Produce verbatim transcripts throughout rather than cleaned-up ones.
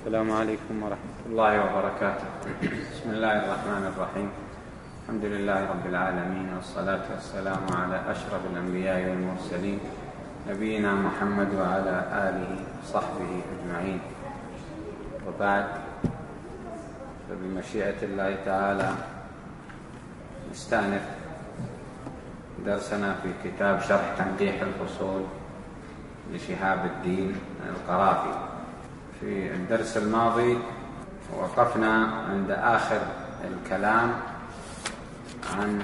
السلام عليكم ورحمة الله وبركاته. بسم الله الرحمن الرحيم. الحمد لله رب العالمين، والصلاة والسلام على أشرف الأنبياء والمرسلين نبينا محمد وعلى آله وصحبه أجمعين، وبعد، فبمشيئة الله تعالى نستأنف درسنا في كتاب شرح تنقيح الفصول لشهاب الدين القرافي. في الدرس الماضي وقفنا عند آخر الكلام عن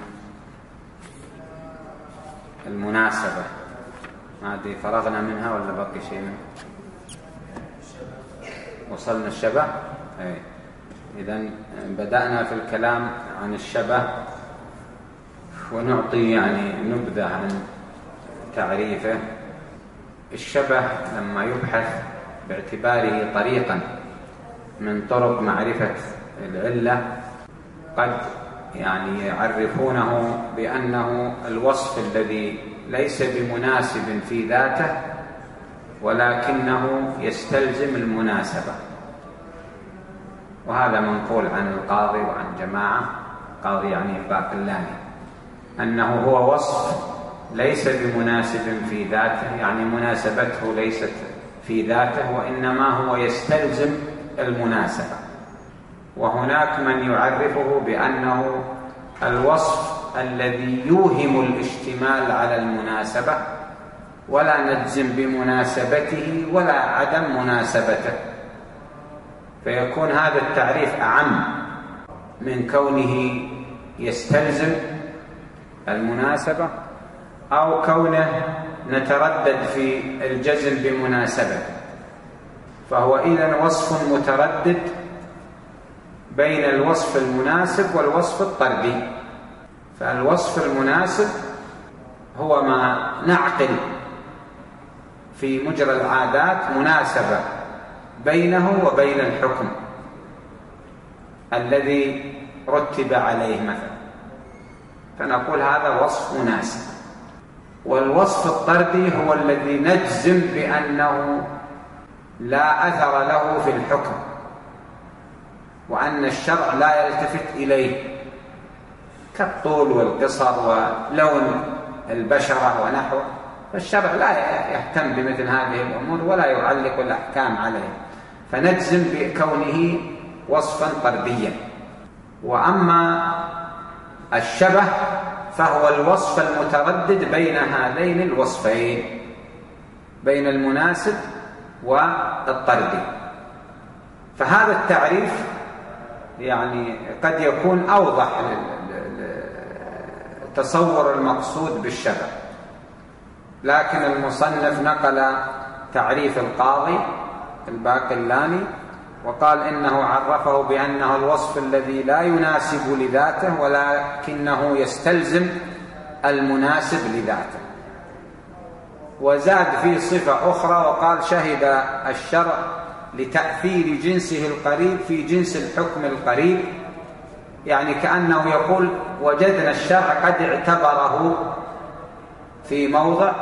المناسبة. ما أدري فرغنا منها ولا بقي شيء منها؟ وصلنا الشبه. إذن بدأنا في الكلام عن الشبه، ونعطي يعني نبذة عن تعريفه. الشبه لما يبحث باعتباره طريقا من طرق معرفة العلة، قد يعني يعرفونه بأنه الوصف الذي ليس بمناسب في ذاته ولكنه يستلزم المناسبة، وهذا منقول عن القاضي وعن جماعة. قاضي يعني الباقلاني، أنه هو وصف ليس بمناسب في ذاته، يعني مناسبته ليست في ذاته، وإنما هو يستلزم المناسبة. وهناك من يعرفه بأنه الوصف الذي يوهم الاشتمال على المناسبة ولا نجزم بمناسبته ولا عدم مناسبته، فيكون هذا التعريف أعم من كونه يستلزم المناسبة أو كونه نتردد في الجزم بمناسبة. فهو إذن وصف متردد بين الوصف المناسب والوصف الطردي. فالوصف المناسب هو ما نعقل في مجرى العادات مناسبة بينه وبين الحكم الذي رتب عليه مثلا، فنقول هذا وصف مناسب. والوصف الطردي هو الذي نجزم بأنه لا أثر له في الحكم، وأن الشرع لا يلتفت إليه، كالطول والقصر ولون البشرة ونحوه، فالشرع لا يهتم بمثل هذه الأمور ولا يعلق الأحكام عليه، فنجزم بكونه وصفا طرديا. وأما الشبه فهو الوصف المتردد بين هذين الوصفين، بين المناسب والطردي. فهذا التعريف يعني قد يكون أوضح لتصور المقصود بالشبه، لكن المصنف نقل تعريف القاضي الباقلاني وقال إنه عرفه بأنه الوصف الذي لا يناسب لذاته ولكنه يستلزم المناسب لذاته. وزاد في صفة أخرى وقال شهد الشرع لتأثير جنسه القريب في جنس الحكم القريب، يعني كأنه يقول وجدنا الشرع قد اعتبره في موضع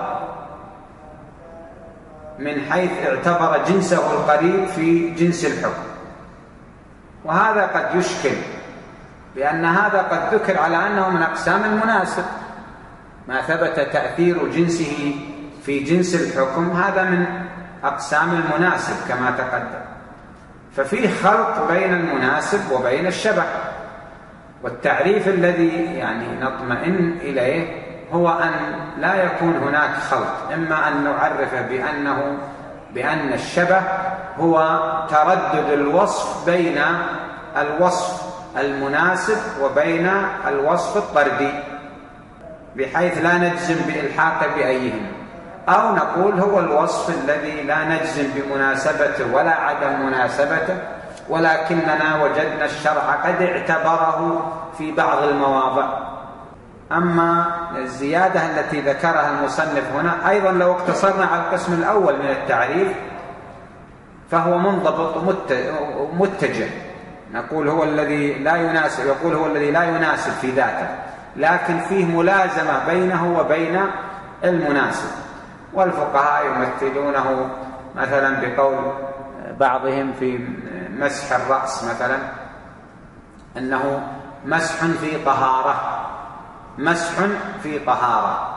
من حيث اعتبر جنسه القريب في جنس الحكم. وهذا قد يشكل، لأن هذا قد ذكر على أنه من أقسام المناسب، ما ثبت تأثير جنسه في جنس الحكم هذا من أقسام المناسب كما تقدم. ففيه خلط بين المناسب وبين الشبه، والتعريف الذي يعني نطمئن إليه هو أن لا يكون هناك خلط، إما أن نعرف بأنه بأن الشبه هو تردد الوصف بين الوصف المناسب وبين الوصف الطردي، بحيث لا نجزم بإلحاق بأيهما، أو نقول هو الوصف الذي لا نجزم بمناسبته ولا عدم مناسبته، ولكننا وجدنا الشرع قد اعتبره في بعض المواضع. أما الزيادة التي ذكرها المصنف هنا أيضا لو اقتصرنا على القسم الأول من التعريف فهو منضبط ومتجه، نقول هو الذي لا يناسب، يقول هو الذي لا يناسب في ذاته، لكن فيه ملازمة بينه وبين المناسب. والفقهاء يمثلونه مثلا بقول بعضهم في مسح الرأس مثلا أنه مسح في طهارة، مسح في طهارة،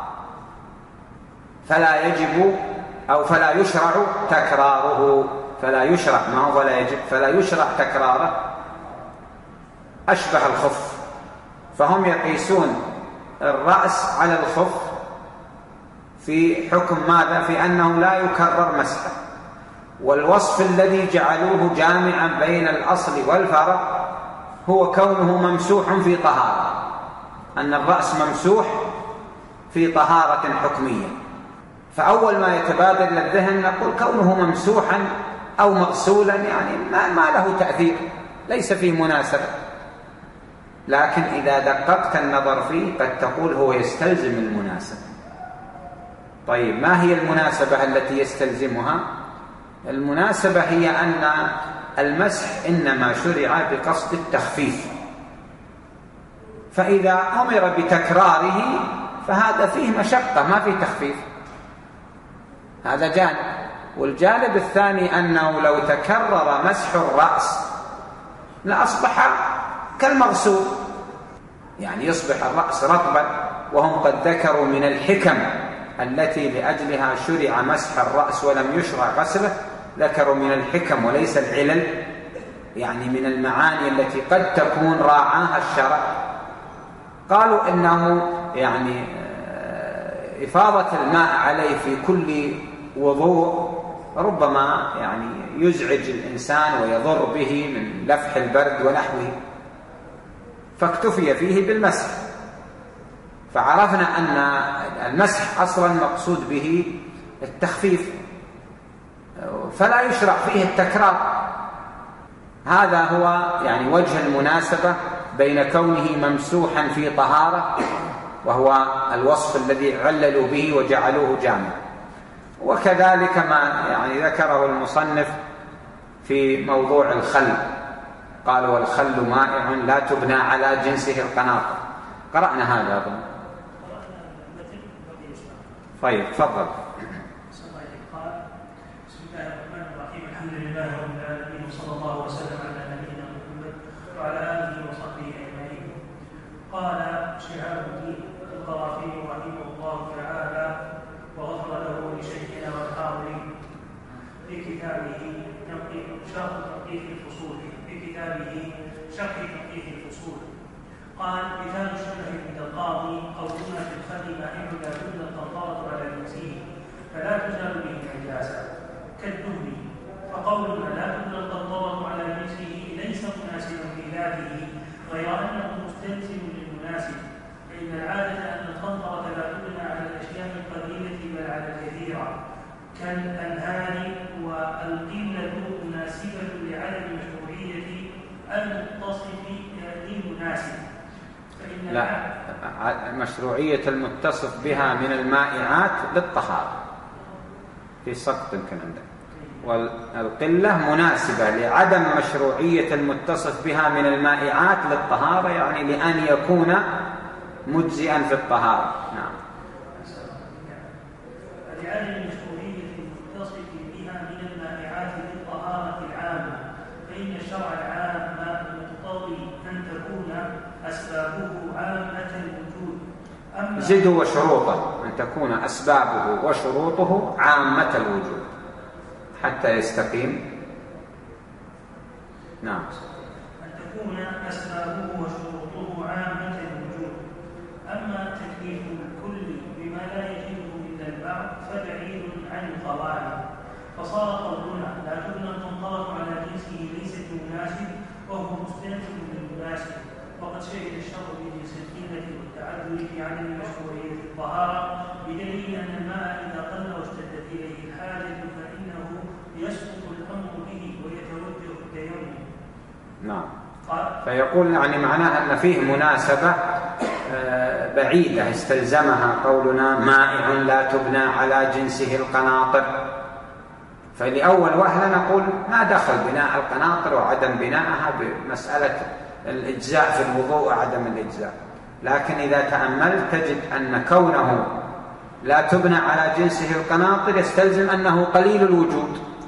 فلا يجب أو فلا يشرع تكراره، فلا يشرع ما هو فلا يجب، فلا يشرع تكراره، أشبه الخف، فهم يقيسون الرأس على الخف في حكم ماذا؟ في أنه لا يكرر مسحه. والوصف الذي جعلوه جامعا بين الأصل والفرع هو كونه ممسوح في طهارة، أن الرأس ممسوح في طهارة حكمية. فأول ما يتبادر للذهن نقول كونه ممسوحا أو مغسولا يعني ما, ما له تأثير، ليس فيه مناسبة. لكن إذا دققت النظر فيه قد تقول هو يستلزم المناسبة. طيب ما هي المناسبة التي يستلزمها؟ المناسبة هي أن المسح إنما شرع بقصد التخفيف، فإذا أمر بتكراره فهذا فيه مشقة ما فيه تخفيف، هذا جانب. والجانب الثاني أنه لو تكرر مسح الرأس لأصبح كالمغسول، يعني يصبح الرأس رطبا. وهم قد ذكروا من الحكم التي لأجلها شرع مسح الرأس ولم يشرع غسله، ذكروا من الحكم وليس العلل، يعني من المعاني التي قد تكون راعاها الشرع. قالوا إنه يعني إفاضة الماء عليه في كل وضوء ربما يعني يزعج الإنسان ويضر به من لفح البرد ونحوه، فاكتفي فيه بالمسح. فعرفنا أن المسح أصلا مقصود به التخفيف، فلا يشرع فيه التكرار. هذا هو يعني وجه المناسبة بين كونه ممسوحا في طهارة، وهو الوصف الذي عللوا به وجعلوه جامع، وكذلك ما يعني ذكره المصنف في موضوع الخل، قال والخل مائع لا تبنى على جنسه القناطر. قرأنا هذا أظن. طيب تفضل. بسم الله الرحمن الرحيم، الحمد لله رب العالمين، وصلى الله وسلم على نبينا محمد وعلى آله وصحبه أجمعين. قال شهاب الدين القرافي رحمه الله تعالى وغفر له لشيخنا والحاضرين في كتابه شرح تنقيح الفصول في كتابه شرح تنقيح الفصول قال: مثال الشبه عند القاضي قولنا في الخل مائع لا تبنى القنطرة على جنسه فلا تزال به نجاسة كالدهن، فقولنا لا تبنى القنطرة على جنسه ليس مناسبا في ذاته، غير أنه مستلزم للمناسب، فإن العادة أن القنطرة لا تبنى على الأشياء القليلة بل على الكثيرة كالأنهار، والقلة مناسبة لعدم مشروعية المتصف للمناسب. لا، مشروعية المتصف بها من المائعات للطهارة في سقط يمكن عندك، والقلة مناسبة لعدم مشروعية المتصف بها من المائعات للطهارة، يعني لأن يكون مجزئا في الطهارة. نعم. لعدم مشروعية المتصف بها من المائعات للطهارة العامة، فإن الشرع العام يقتضي أن تكون أسبابه عامة الوجود. زدوا وشروطه، أن تكون أسبابه وشروطه عامة الوجود حتى يستقيم. نعم. أن تكون أسبابه وشروطه عامة الوجود. أما تكليف الكل بما لا يجده إلا البعض فبعيد عن القواعد، فصار قولنا لا تبنى القنطرة على جنسه ليس بمناسب وهو مستلزم للمناسب، وقد شهد الشرع بجنس القلة والتعذر في عدم مشروعية الطهارة، بدليل أن الماء إذا قل واشتدت إليه الحاجة فإنه يسقط الأمر به ويتوجه التيمم. نعم. فيقول يعني معناها أن فيه مناسبة بعيدة استلزمها قولنا مائع لا تبنى على جنسه القناطر. فلأول وهلة نقول ما دخل بناء القناطر وعدم بناءها بمسألة الإجزاء في الوضوء وعدم الإجزاء، لكن إذا تأملت تجد أن كونه لا تبنى على جنسه القناطر يستلزم أنه قليل الوجود،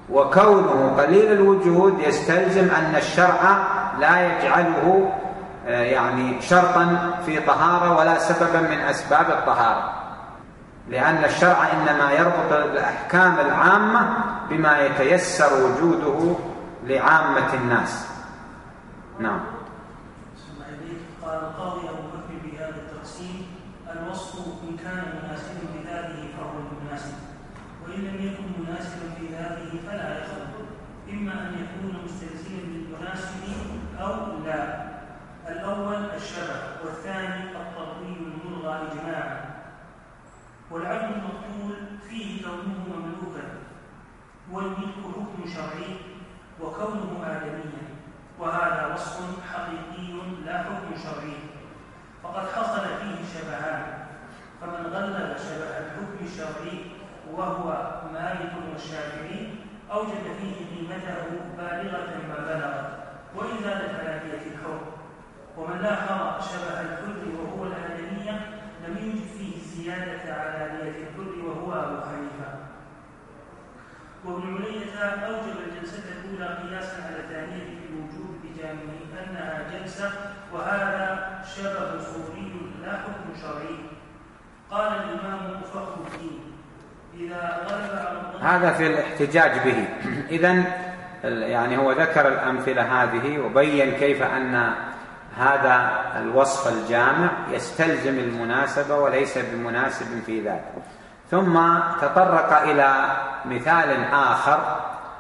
وكونه قليل الوجود يستلزم أن الشرع لا يجعله يعني شرطا في طهارة ولا سببا من أسباب الطهارة، لأن الشرع إنما يربط الأحكام العامة بما يتيسر وجوده لعامة الناس. نعم. قال القاضي أبو بكر بهذا التقسيم: الوصف إن كان مناسبا بذاته فهو المناسب، وإن لم يكن مناسبا في ذاته فلا يخلق، إما أن يكون مستلزما للمناسب أو لا. الأول الشبه، والثاني التطويل الملغى إجماعا. والعبد المقتول فيه كونه مملوكا، والملك حكم شرعي، وكونه آدميا، وهذا وصف حقيقي لا حكم شرعي، فقد حصل فيه شبهان، فمن غلب شبه الحكم الشرعي وهو مالك والشافعي أوجد فيه قيمته بالغة ما بلغت وإزالة آلية الحر، ومن لاحظ شبه الحر وهو الآدمية لم يوجد فيه الزيادة على آلية الحر وهو أبو حنيفة. وابن علية أوجب الجلسة الأولى قياسا على الثانية في الوجود بجانب أنها جلسة، وهذا شبه صوري لا حكم شرعي. قال الإمام فخر الدين: إذا غلب على الظن. هذا في الاحتجاج به. إذن يعني هو ذكر الأمثلة هذه وبين كيف أن هذا الوصف الجامع يستلزم المناسبة وليس بمناسب في ذاته، ثم تطرق إلى مثال آخر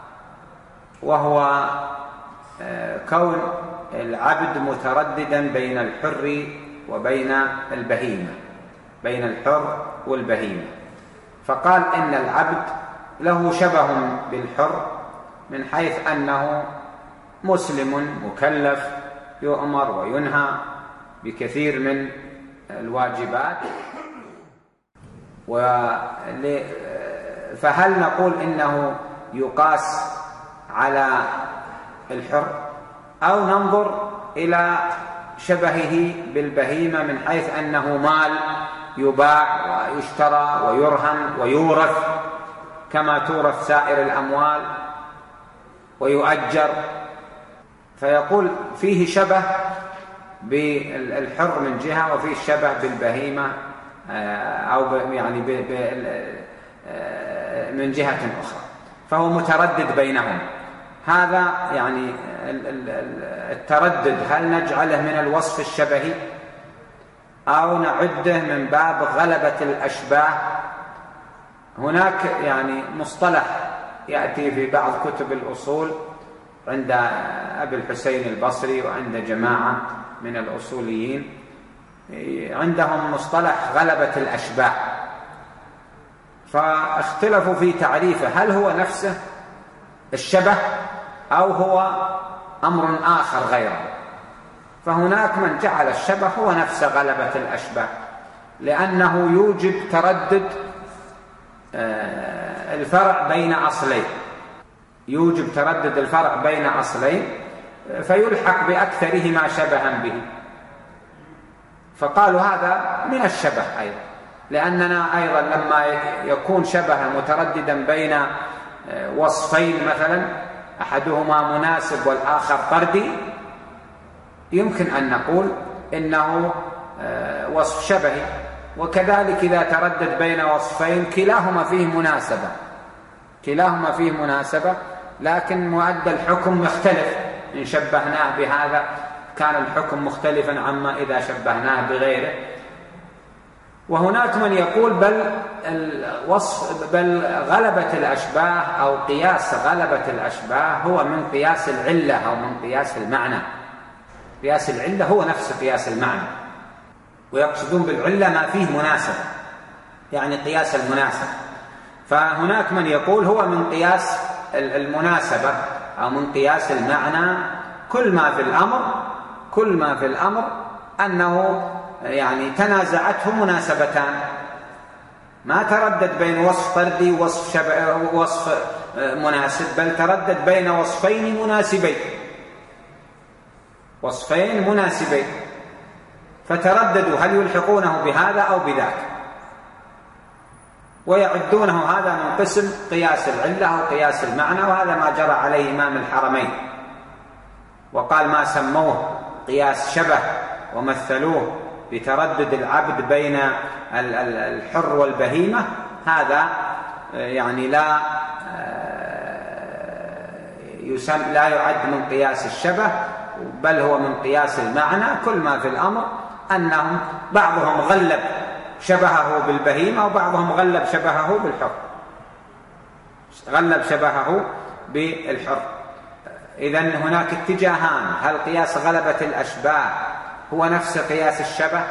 وهو كون العبد مترددا بين الحر وبين البهيمة، بين الحر والبهيمة، فقال إن العبد له شبه بالحر من حيث أنه مسلم مكلف يؤمر وينهى بكثير من الواجبات، فهل نقول إنه يقاس على الحر أو ننظر إلى شبهه بالبهيمة من حيث أنه مال يباع ويشترى ويرهن ويورث كما تورث سائر الأموال ويؤجر، فيقول فيه شبه بالحر من جهة وفيه شبه بالبهيمة أو يعني من جهة أخرى، فهو متردد بينهم. هذا يعني التردد هل نجعله من الوصف الشبهي أو نعده من باب غلبة الأشباه؟ هناك يعني مصطلح يأتي في بعض كتب الأصول عند أبي الحسين البصري وعند جماعة من الأصوليين، عندهم مصطلح غلبة الأشباه، فاختلفوا في تعريفه، هل هو نفسه الشبه أو هو أمر آخر غيره. فهناك من جعل الشبه هو نفس غلبة الأشباه، لأنه يوجب تردد الفرع بين أصلين، يوجب تردد الفرع بين أصلين فيلحق بأكثرهما شبها به، فقالوا هذا من الشبه أيضا، لأننا أيضا لما يكون شبه مترددا بين وصفين مثلا أحدهما مناسب والآخر طردي يمكن أن نقول إنه وصف شبهي. وكذلك إذا تردد بين وصفين كلاهما فيه مناسبة كلاهما فيه مناسبة لكن مؤدى الحكم يختلف، إن شبهناه بهذا كان الحكم مختلفا عما إذا شبهناه بغيره. وهناك من يقول بل الوصف بل غلبة الأشباه أو قياس غلبة الأشباه هو من قياس العلة أو من قياس المعنى. قياس العلة هو نفس قياس المعنى، ويقصدون بالعلة ما فيه مناسبة، يعني قياس المناسبة. فهناك من يقول هو من قياس المناسبة أو من قياس المعنى، كل ما في الأمر كل ما في الأمر أنه يعني تنازعته مناسبتان، ما تردد بين وصف طردي ووصف شبه وصف مناسب، بل تردد بين وصفين مناسبين وصفين مناسبين فترددوا هل يلحقونه بهذا أو بذاك. ويعدونه هذا من قسم قياس العلة أو قياس المعنى، وهذا ما جرى عليه إمام الحرمين، وقال ما سموه قياس شبه ومثلوه بتردد العبد بين الحر والبهيمة، هذا يعني لا يسمى لا يعد من قياس الشبه، بل هو من قياس المعنى. كل ما في الأمر أنهم بعضهم غلب شبهه بالبهيمة وبعضهم غلب شبهه بالحر، غلب شبهه بالحر. إذن هناك اتجاهان: هل قياس غلبة الأشباه هو نفس قياس الشبه،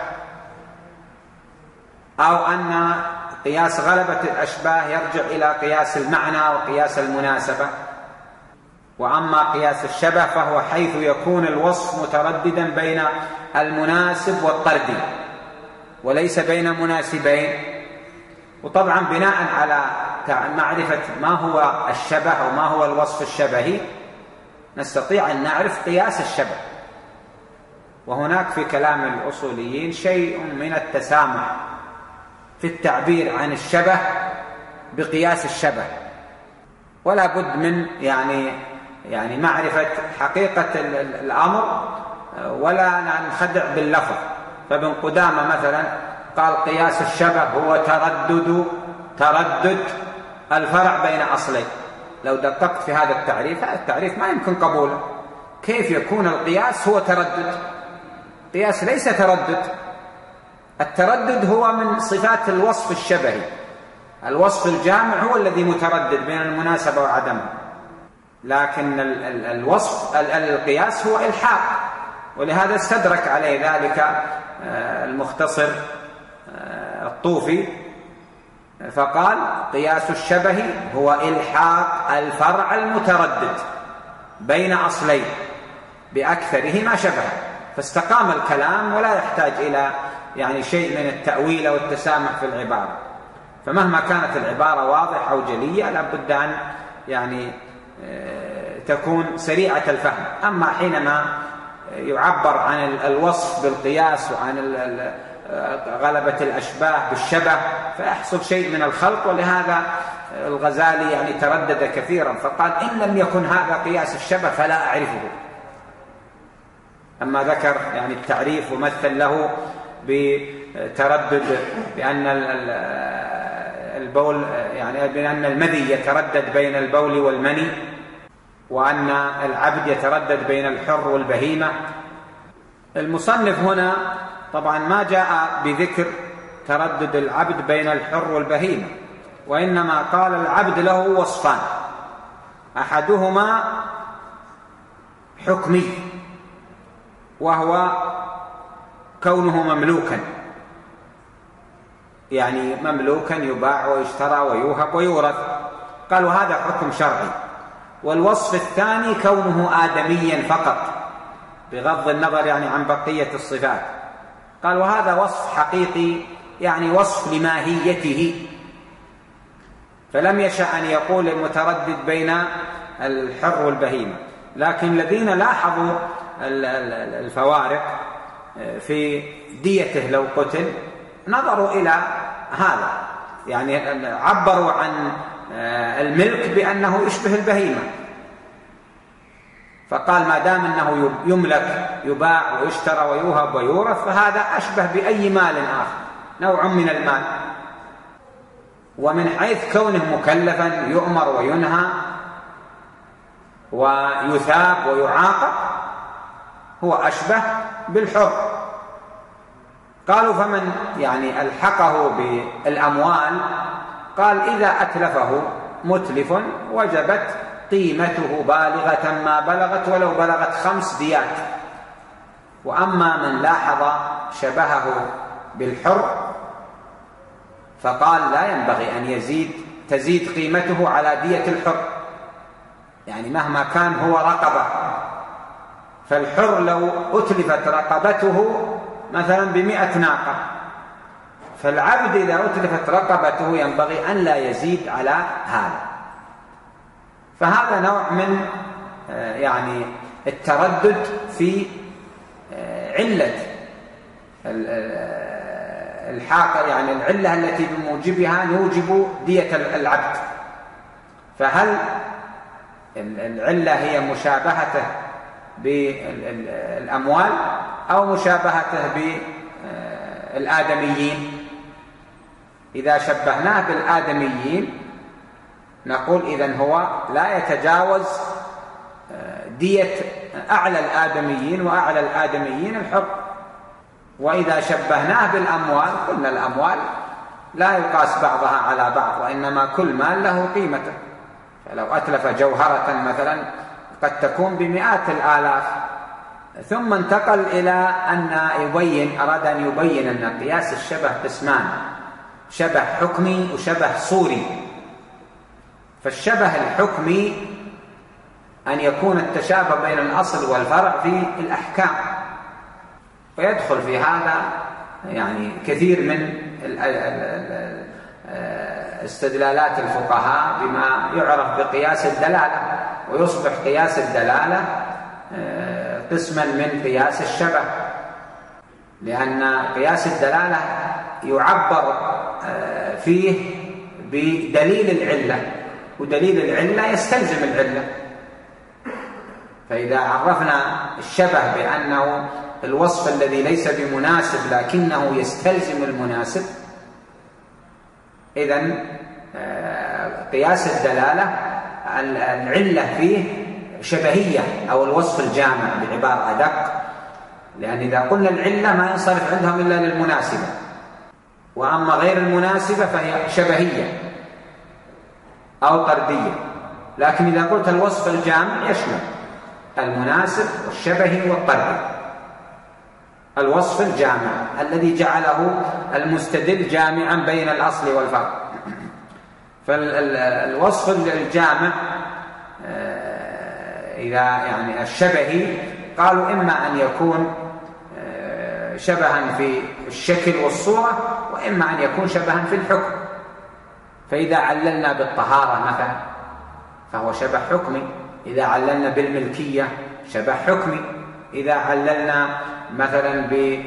أو أن قياس غلبة الأشباه يرجع إلى قياس المعنى وقياس المناسبة. وأما قياس الشبه فهو حيث يكون الوصف مترددا بين المناسب والطردي وليس بين مناسبين. وطبعا بناء على معرفة ما هو الشبه وما هو الوصف الشبهي نستطيع أن نعرف قياس الشبه. وهناك في كلام الأصوليين شيء من التسامح في التعبير عن الشبه بقياس الشبه، ولا بد من يعني يعني معرفة حقيقة الأمر ولا ننخدع باللفظ. فابن قدامة مثلا قال قياس الشبه هو تردد تردد الفرع بين أصلين. لو دققت في هذا التعريف، هذا التعريف ما يمكن قبوله. كيف يكون القياس هو تردد؟ قياس ليس تردد. التردد هو من صفات الوصف الشبهي. الوصف الجامع هو الذي متردد بين المناسبة وعدمها، لكن الوصف القياس هو إلحاق، ولهذا استدرك عليه ذلك المختصر الطوفي فقال قياس الشبه هو إلحاق الفرع المتردد بين أصلين بأكثره ما شبه. فاستقام الكلام ولا يحتاج إلى يعني شيء من التأويل والتسامح في العبارة. فمهما كانت العبارة واضحة أو جلية لابد أن يعني تكون سريعة الفهم. أما حينما يعبر عن الوصف بالقياس وعن غلبة الأشباه بالشبه فيحصل شيء من الخلط. ولهذا الغزالي يعني تردد كثيرا فقال إن لم يكن هذا قياس الشبه فلا أعرفه. أما ذكر يعني التعريف ومثل له بتردد بأن البول يعني بأن المذي يتردد بين البول والمني، وأن العبد يتردد بين الحر والبهيمة. المصنف هنا طبعا ما جاء بذكر تردد العبد بين الحر والبهيمة، وإنما قال العبد له وصفان: أحدهما حكمي وهو كونه مملوكا، يعني مملوكا يباع ويشترى ويوهب ويورث. قال وهذا حكم شرعي. والوصف الثاني كونه آدميا فقط بغض النظر يعني عن بقية الصفات. قال وهذا وصف حقيقي يعني وصف لماهيته، فلم يشأ أن يقول المتردد بين الحر والبهيمة. لكن الذين لاحظوا الفوارق في ديته لو قتل نظروا إلى هذا، يعني عبروا عن الملك بأنه يشبه البهيمة، فقال ما دام أنه يملك يباع ويشترى ويوهب ويورث فهذا أشبه بأي مال آخر، نوع من المال. ومن حيث كونه مكلفا يؤمر وينهى ويثاب ويعاقب هو أشبه بالحر. قالوا فمن يعني ألحقه بالأموال قال إذا أتلفه متلف وجبت قيمته بالغة ما بلغت ولو بلغت خمس ديات. وأما من لاحظ شبهه بالحر فقال لا ينبغي أن يزيد تزيد قيمته على دية الحر، يعني مهما كان هو رقبة، فالحر لو أتلفت رقبته مثلا بمئة ناقة، فالعبد إذا أتلفت رقبته ينبغي أن لا يزيد على هذا. فهذا نوع من يعني التردد في علة الحاقة يعني العلة التي بموجبها نوجب دية العبد. فهل العلة هي مشابهته بالأموال أو مشابهته بالآدميين؟ إذا شبهناه بالآدميين نقول إذن هو لا يتجاوز دية أعلى الآدميين، وأعلى الآدميين الحر. وإذا شبهناه بالأموال قلنا الأموال لا يقاس بعضها على بعض، وإنما كل مال له قيمته. فلو أتلف جوهرة مثلا قد تكون بمئات الآلاف، ثم انتقل إلى أن يبين أراد أن يبين أن قياس الشبه قسمان: شبه حكمي وشبه صوري. فالشبه الحكمي أن يكون التشابه بين الأصل والفرع في الأحكام، ويدخل في هذا يعني كثير من استدلالات الفقهاء بما يعرف بقياس الدلالة، ويصبح قياس الدلالة قسما من قياس الشبه، لأن قياس الدلالة يعبر فيه بدليل العلة، ودليل العلة يستلزم العلة. فإذا عرفنا الشبه بأنه الوصف الذي ليس بمناسب لكنه يستلزم المناسب، إذن قياس الدلالة العلة فيه شبهية أو الوصف الجامع بعبارة أدق، لأن إذا قلنا العلة ما ينصرف عندهم إلا للمناسبة، وأما غير المناسبة فهي شبهية أو طردية. لكن إذا قلت الوصف الجامع يشمل المناسب والشبهي والطردي. الوصف الجامع الذي جعله المستدل جامعا بين الأصل والفرع. فالوصف الجامع إذا يعني الشبهي قالوا إما أن يكون شبها في الشكل والصورة، وإما أن يكون شبها في الحكم. فإذا عللنا بالطهارة مثلا فهو شبه حكمي، إذا عللنا بالملكية شبه حكمي، إذا عللنا مثلا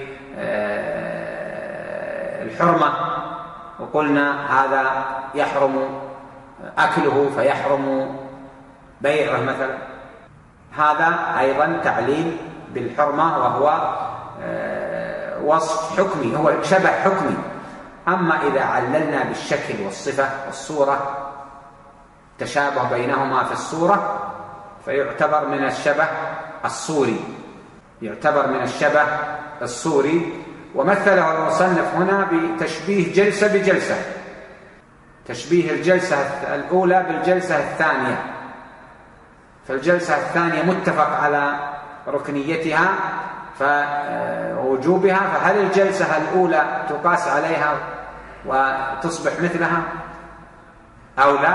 بالحرمة وقلنا هذا يحرم أكله فيحرم بيعه مثلا، هذا أيضا تعليل بالحرمة، وهو وصف حكمي، هو شبه حكمي. أما إذا عللنا بالشكل والصفة والصورة تشابه بينهما في الصورة فيعتبر من الشبه الصوري، يعتبر من الشبه الصوري. ومثله المصنف هنا بتشبيه جلسة بجلسة، تشبيه الجلسة الأولى بالجلسة الثانية. فالجلسة الثانية متفق على ركنيتها فوجوبها، فهل الجلسة الأولى تقاس عليها وتصبح مثلها أو لا؟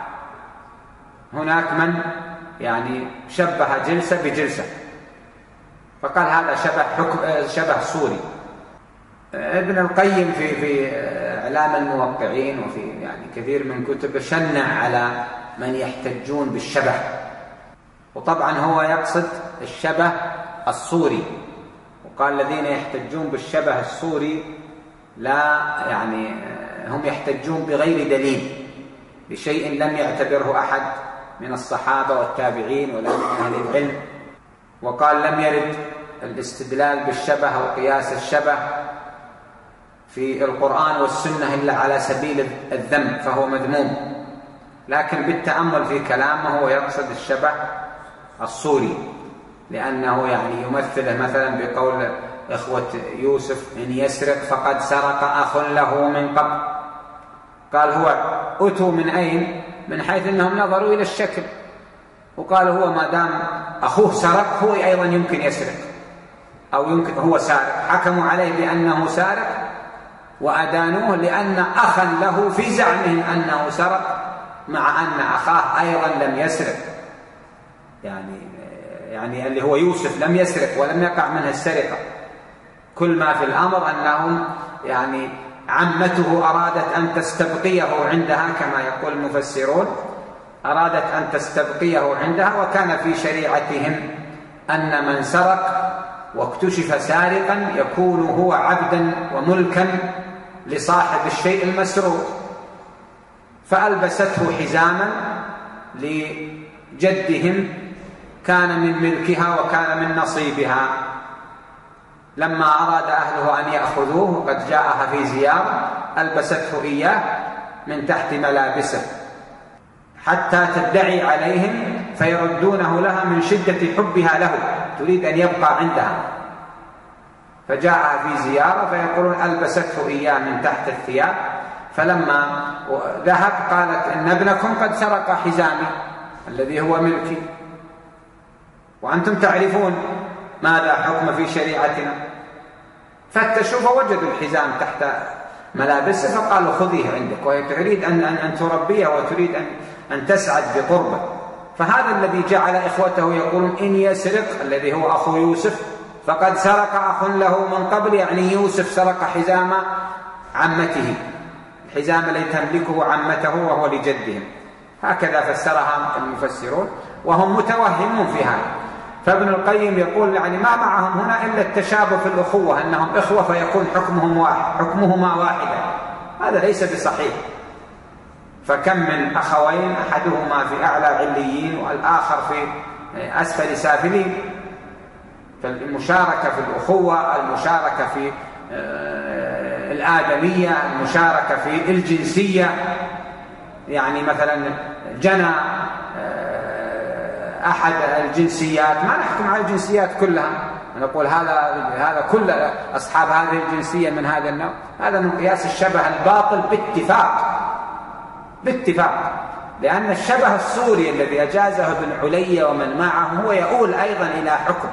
هناك من يعني شبه جلسة بجلسة فقال هذا شبه حكم شبه صوري. ابن القيم في في إعلام الموقعين وفي يعني كثير من كتب شنع على من يحتجون بالشبه، وطبعا هو يقصد الشبه الصوري، وقال الذين يحتجون بالشبه الصوري لا يعني هم يحتجون بغير دليل بشيء لم يعتبره أحد من الصحابة والتابعين ولا من أهل العلم. وقال لم يرد الاستدلال بالشبه أو قياس الشبه في القرآن والسنة إلا على سبيل الذم فهو مذموم، لكن بالتأمل في كلامه هو يقصد الشبه الصوري، لأنه يعني يمثله مثلا بقول إخوة يوسف إن يسرق فقد سرق أخ له من قبل. قال هو أتوا من أين؟ من حيث أنهم نظروا إلى الشكل، وقال هو ما دام أخوه سرق هو أيضا يمكن يسرق أو يمكن هو سارق، حكموا عليه بأنه سارق وأدانوه لأن أخا له في زعمهم أنه سرق مع أن أخاه أيضا لم يسرق، يعني يعني اللي هو يوسف لم يسرق ولم يقع منه السرقة. كل ما في الأمر أنهم يعني عمته أرادت أن تستبقيه عندها كما يقول المفسرون، أرادت أن تستبقيه عندها، وكان في شريعتهم أن من سرق واكتشف سارقا يكون هو عبدا وملكا لصاحب الشيء المسروق، فألبسته حزاما لجدهم كان من ملكها وكان من نصيبها. لما أراد أهله أن يأخذوه قد جاءها في زيارة ألبسته إياه من تحت ملابسه حتى تدعي عليهم فيردونه لها من شدة حبها له، تريد أن يبقى عندها، فجاءها في زيارة فيقولون ألبسته إياه من تحت الثياب. فلما ذهب قالت إن ابنكم قد سرق حزامي الذي هو ملكي، وأنتم تعرفون ماذا حكم في شريعتنا. فتشوا فوجدوا الحزام تحت ملابسه فقالوا خذيه عندك، وهي تريد أن, أن, أن تربيه وتريد أن, أن تسعد بقربه. فهذا الذي جعل إخوته يقولون إن يسرق الذي هو أخو يوسف فقد سرق أخ له من قبل، يعني يوسف سرق حزام عمته، الحزام الذي تملكه عمته وهو لجدهم. هكذا فسرها المفسرون وهم متوهمون في هذا. فابن القيم يقول يعني ما معهم هنا إلا التشابه في الأخوة، أنهم إخوة فيكون حكمهم واحد حكمهما واحدا، هذا ليس بصحيح. فكم من أخوين أحدهما في أعلى عليين والآخر في أسفل سافلين. فالمشاركة في الأخوة، المشاركة في الآدمية، المشاركة في الجنسية، يعني مثلا جنى أحد الجنسيات، ما نحكم على الجنسيات كلها نقول هذا هذا كل أصحاب هذه الجنسية من هذا النوع، هذا من قياس الشبه الباطل باتفاق باتفاق لأن الشبه الصوري الذي أجازه ابن علي ومن معه هو يؤول أيضا إلى حكم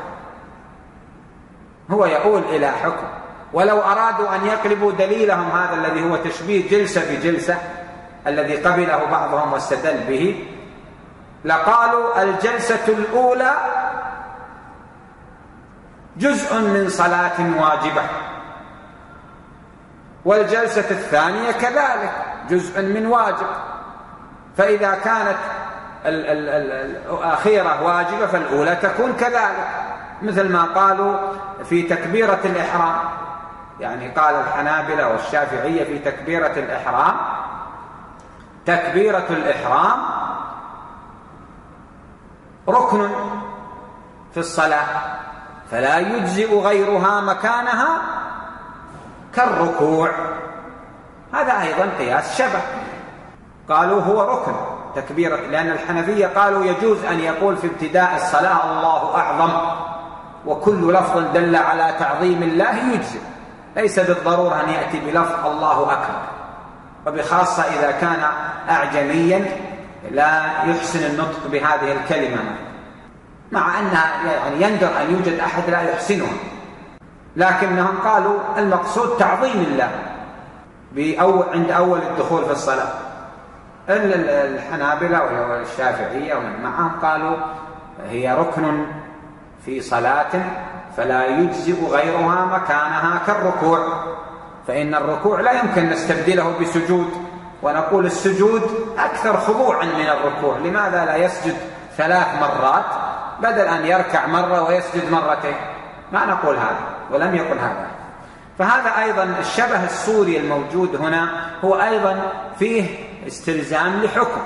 هو يؤول إلى حكم ولو أرادوا أن يقلبوا دليلهم هذا الذي هو تشبيه جلسة بجلسة الذي قبله بعضهم واستدل به، لقالوا الجلسة الأولى جزء من صلاة واجبة، والجلسة الثانية كذلك جزء من واجب، فإذا كانت الأخيرة واجبة فالأولى تكون كذلك، مثل ما قالوا في تكبيرة الإحرام. يعني قال الحنابلة والشافعية في تكبيرة الإحرام تكبيرة الإحرام ركن في الصلاة فلا يجزئ غيرها مكانها كالركوع، هذا أيضا قياس شبه. قالوا هو ركن تكبيرة، لأن الحنفية قالوا يجوز أن يقول في ابتداء الصلاة الله أعظم، وكل لفظ دل على تعظيم الله يجزئ، ليس بالضرورة أن يأتي بلفظ الله أكبر، وبخاصة إذا كان أعجميا لا يحسن النطق بهذه الكلمة، مع أنها يعني يندر أن يوجد أحد لا يحسنها، لكنهم قالوا المقصود تعظيم الله عند أول الدخول في الصلاة. الحنابلة والشافعية ومن معهم قالوا هي ركن في صلاة فلا يجزئ غيرها مكانها كالركوع، فإن الركوع لا يمكن نستبدله بسجود، ونقول السجود أكثر خضوعا من الركوع، لماذا لا يسجد ثلاث مرات بدل أن يركع مرة ويسجد مرتين؟ ما نقول هذا ولم يقل هذا. فهذا أيضا الشبه الصوري الموجود هنا هو أيضا فيه استلزام لحكم،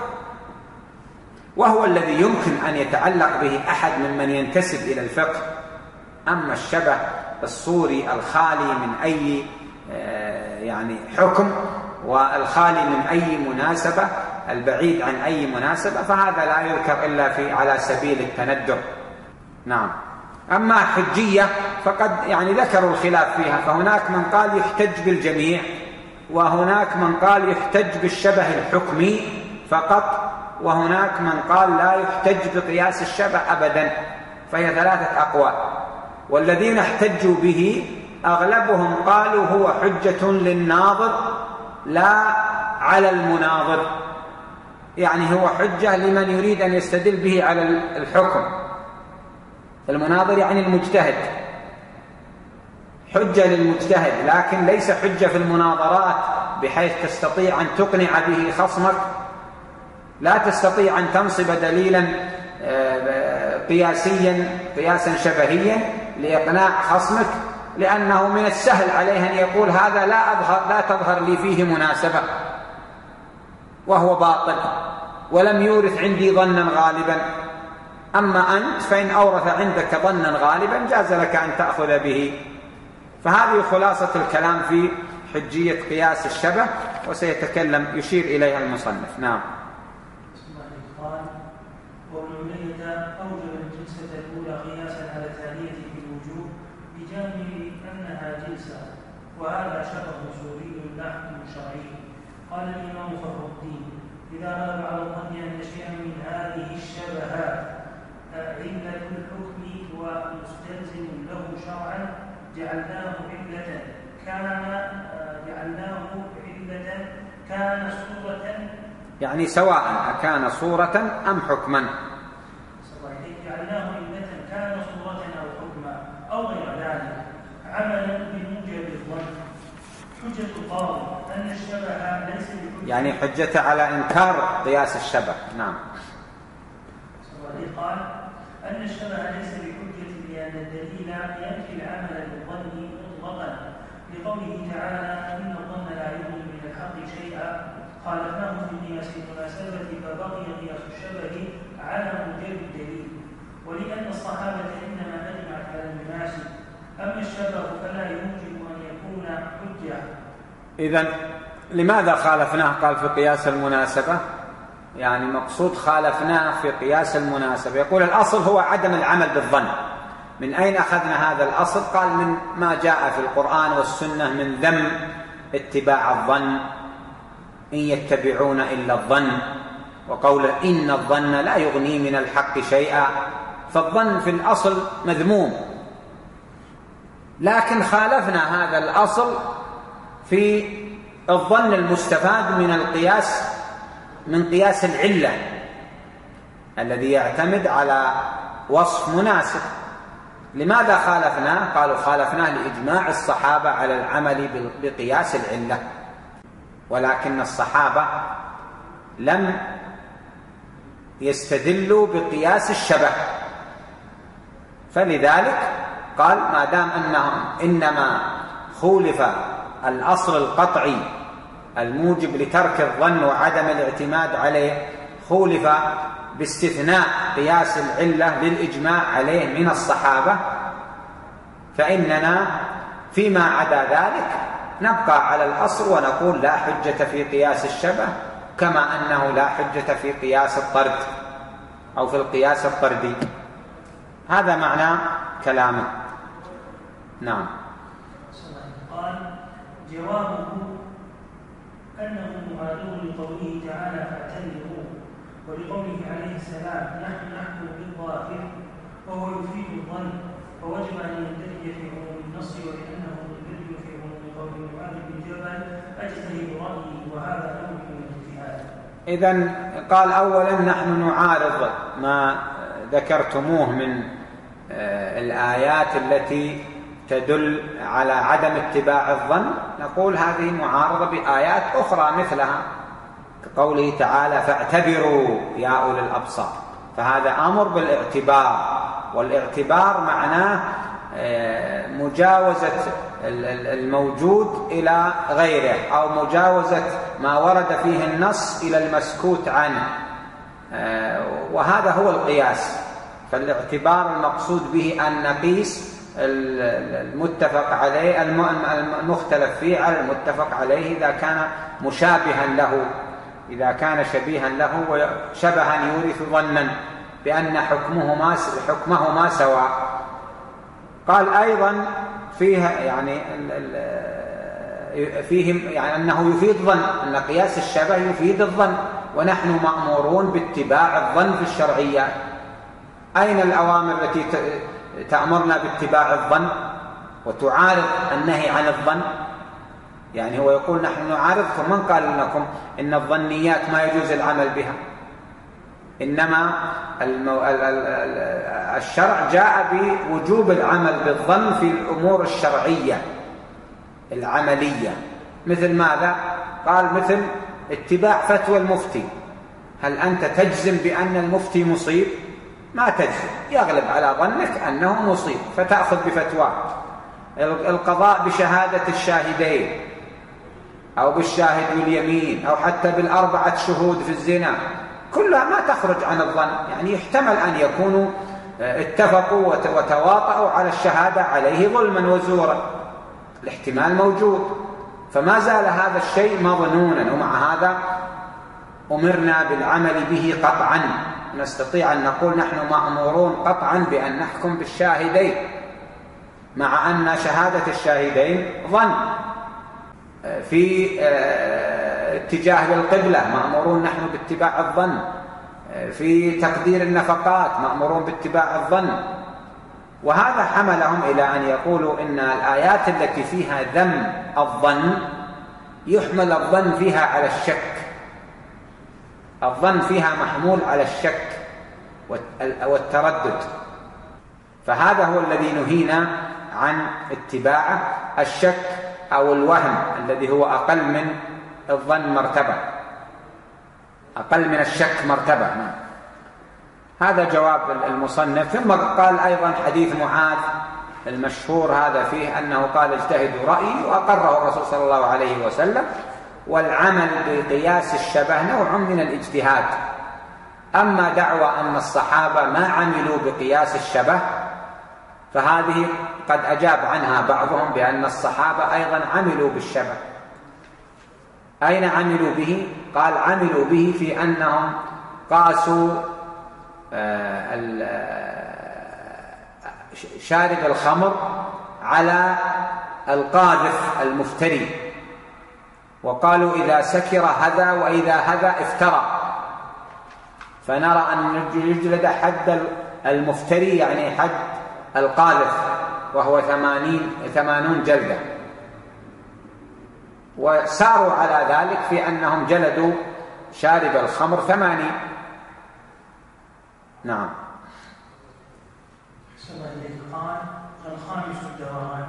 وهو الذي يمكن أن يتعلق به أحد ممن ينتسب إلى الفقه. أما الشبه الصوري الخالي من أي يعني حكم والخالي من أي مناسبة، البعيد عن أي مناسبة، فهذا لا يذكر إلا في على سبيل التندر. نعم. أما حجية فقد يعني ذكروا الخلاف فيها، فهناك من قال يحتج بالجميع، وهناك من قال يحتج بالشبه الحكمي فقط، وهناك من قال لا يحتج بقياس الشبه أبدا، فهي ثلاثة أقوال. والذين احتجوا به أغلبهم قالوا هو حجة للناظر لا على المناظر، يعني هو حجة لمن يريد أن يستدل به على الحكم. المناظر يعني المجتهد، حجة للمجتهد، لكن ليس حجة في المناظرات بحيث تستطيع أن تقنع به خصمك، لا تستطيع أن تنصب دليلا قياسيا قياسا شبهيا لإقناع خصمك، لأنه من السهل عليه أن يقول هذا لا أظهر لا تظهر لي فيه مناسبة وهو باطل ولم يورث عندي ظنا غالبا. أما أنت فإن أورث عندك ظنا غالبا جاز لك أن تأخذ به. فهذه خلاصة الكلام في حجية قياس الشبه، وسيتكلم يشير إليها المصنف. نعم. قال: وابن علية أوجب الجلسة الأولى قياسا على الثانية في الوجوب بجانب أنها جلسة، وهذا شبه أصولي لا حكم شرعي. قال الإمام فخر الدين: إذا غلب على الظن أن شيئا من هذه الشبهات علة الحكم ومستلزم له شرعا جعلناه علة كان جعلناه علة كان صورة، يعني سواء أكان صورة أم حكما. جعلناه علة كان صورة أو حكما أو غير ذلك عملا بموجب الظن. حجة القاضي أن الشبه ليس بحجة، يعني حجة على إنكار قياس الشبه. نعم. قال أن الشبه ليس بحجة لأن الدليل ينفي العمل بالظن مطلقا، لقوله تعالى: إن الظن لا يغني من الحق شيئا. خالفناه في قياس المناسبة فبقي قياس الشبه على موجب الدليل، ولأن الصحابة إنما أجمعت على المناسب، أما الشبه فلا يوجب أن يكون حجة. إذن لماذا خالفناه؟ قال في قياس المناسبة، يعني مقصود خالفناه في قياس المناسبة. يقول الأصل هو عدم العمل بالظن. من أين أخذنا هذا الأصل؟ قال من ما جاء في القرآن والسنة من ذم اتباع الظن، إن يتبعون إلا الظن، وقوله إن الظن لا يغني من الحق شيئا. فالظن في الأصل مذموم، لكن خالفنا هذا الأصل في الظن المستفاد من القياس، من قياس العلة الذي يعتمد على وصف مناسب. لماذا خالفناه؟ قالوا خالفناه لإجماع الصحابة على العمل بقياس العلة، ولكن الصحابة لم يستدلوا بقياس الشبه، فلذلك قال ما دام أنهم إنما خولف الأصل القطعي الموجب لترك الظن وعدم الاعتماد عليه، خولف باستثناء قياس العلة للإجماع عليه من الصحابة، فإننا فيما عدا ذلك نبقى على الأصل ونقول لا حجة في قياس الشبه، كما أنه لا حجة في قياس الطرد أو في القياس الطردي. هذا معنى كلامه. نعم. قال: جوابه أنه معارض لقوله تعالى: فاعتبروا، ولقوله عليه السلام: نحن نحكم بالظاهر، وهو يفيد الظن، فوجب أن يندرج في عموم النص، ولأنه يندرج في عموم قول معاذ بن جبل: أجتهد رأيي، وهذا نوع من الاجتهاد. إذن قال أولا نحن نعارض ما ذكرتموه من الآيات التي تدل على عدم اتباع الظن، نقول هذه معارضة بآيات أخرى مثلها، كقوله تعالى: فاعتبروا يا أولي الأبصار. فهذا أمر بالاعتبار، والاعتبار معناه مجاوزة الموجود إلى غيره، أو مجاوزة ما ورد فيه النص إلى المسكوت عنه، وهذا هو القياس. فالاعتبار المقصود به أن نقيس المتفق عليه المختلف فيه على المتفق عليه إذا كان مشابها له، إذا كان شبيها له وشبها يورث ظنا بأن حكمهما حكمهما سواء. قال أيضا فيها يعني فيه يعني أنه يفيد ظن، أن قياس الشبه يفيد الظن، ونحن مأمورون باتباع الظن في الشرعيات. أين الأوامر التي تأمرنا باتباع الظن وتعارض النهي عن الظن؟ يعني هو يقول نحن نعارضكم، من قال لكم إن الظنيات ما يجوز العمل بها؟ إنما المو... الشرع جاء بوجوب العمل بالظن في الأمور الشرعية العملية. مثل ماذا؟ قال مثل اتباع فتوى المفتي. هل أنت تجزم بأن المفتي مصيب؟ ما تجزم، يغلب على ظنك أنه مصيب فتأخذ بفتواه. القضاء بشهادة الشاهدين أو بالشاهد واليمين أو حتى بالأربعة شهود في الزنا، كلها ما تخرج عن الظن، يعني يحتمل أن يكونوا اتفقوا وتواطؤوا على الشهادة عليه ظلما وزورا، الاحتمال موجود، فما زال هذا الشيء مظنونا، ومع هذا أمرنا بالعمل به قطعا. نستطيع أن نقول نحن مأمورون قطعا بأن نحكم بالشاهدين، مع أن شهادة الشاهدين ظن. في اتجاه للقبلة مأمورون نحن باتباع الظن، في تقدير النفقات مأمورون باتباع الظن. وهذا حملهم إلى أن يقولوا إن الآيات التي فيها ذم الظن يحمل الظن فيها على الشك، الظن فيها محمول على الشك والتردد، فهذا هو الذي نهينا عن اتباعه، الشك أو الوهم الذي هو أقل من الظن مرتبة، أقل من الشك مرتبة. هذا جواب المصنف. ثم قال أيضا حديث معاذ المشهور هذا فيه أنه قال اجتهدوا رأيي، وأقره الرسول صلى الله عليه وسلم. والعمل بقياس الشبه نوع من الاجتهاد. أما دعوى أن الصحابة ما عملوا بقياس الشبه فهذه قد أجاب عنها بعضهم بأن الصحابة أيضا عملوا بالشبه. أين عملوا به؟ قال عملوا به في أنهم قاسوا شارب الخمر على القاذف المفتري، وقالوا إذا سكر هذا وإذا هذا افترى، فنرى أن يجلد حد المفتري يعني حد القاذف وهو ثمانين ثمانون جلدة، وساروا على ذلك في أنهم جلدوا شارب الخمر ثمانين. نعم. قال الخامس الدوران،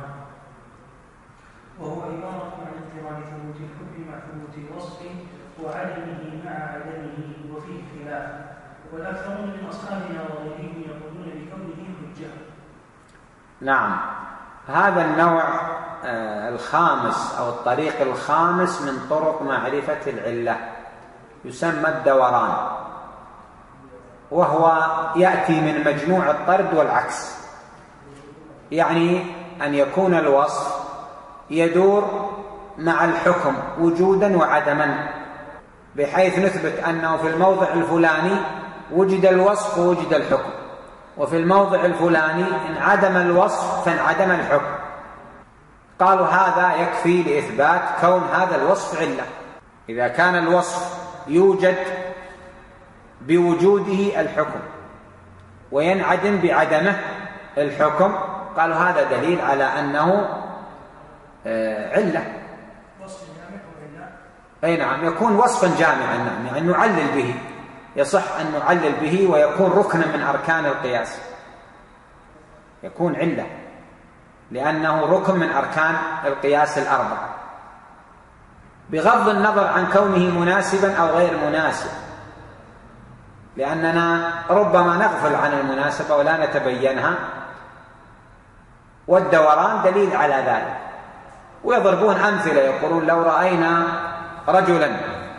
وهو عبارة عن اضطراب ثبوت الحكم مع ثبوت الوصف وعدمه مع عدمه وفيه خلاف، والأكثرون من أصحابنا وغيرهم يقولون بكونه حجة. نعم، هذا النوع الخامس أو الطريق الخامس من طرق معرفة العلة يسمى الدوران، وهو يأتي من مجموع الطرد والعكس، يعني أن يكون الوصف يدور مع الحكم وجودا وعدما، بحيث نثبت أنه في الموضع الفلاني وجد الوصف ووجد الحكم، وفي الموضع الفلاني انعدم الوصف فانعدم الحكم. قالوا هذا يكفي لإثبات كون هذا الوصف علة. إذا كان الوصف يوجد بوجوده الحكم وينعدم بعدمه الحكم، قالوا هذا دليل على أنه علة. أي نعم، يكون وصفا جامعا، نعم، يعني نعلل به، يصح أن نعلل به ويكون ركنا من أركان القياس، يكون علة لأنه ركن من أركان القياس الأربعة، بغض النظر عن كونه مناسبا أو غير مناسب، لأننا ربما نغفل عن المناسبة ولا نتبينها، والدوران دليل على ذلك. ويضربون أمثلة، يقولون لو رأينا رجلا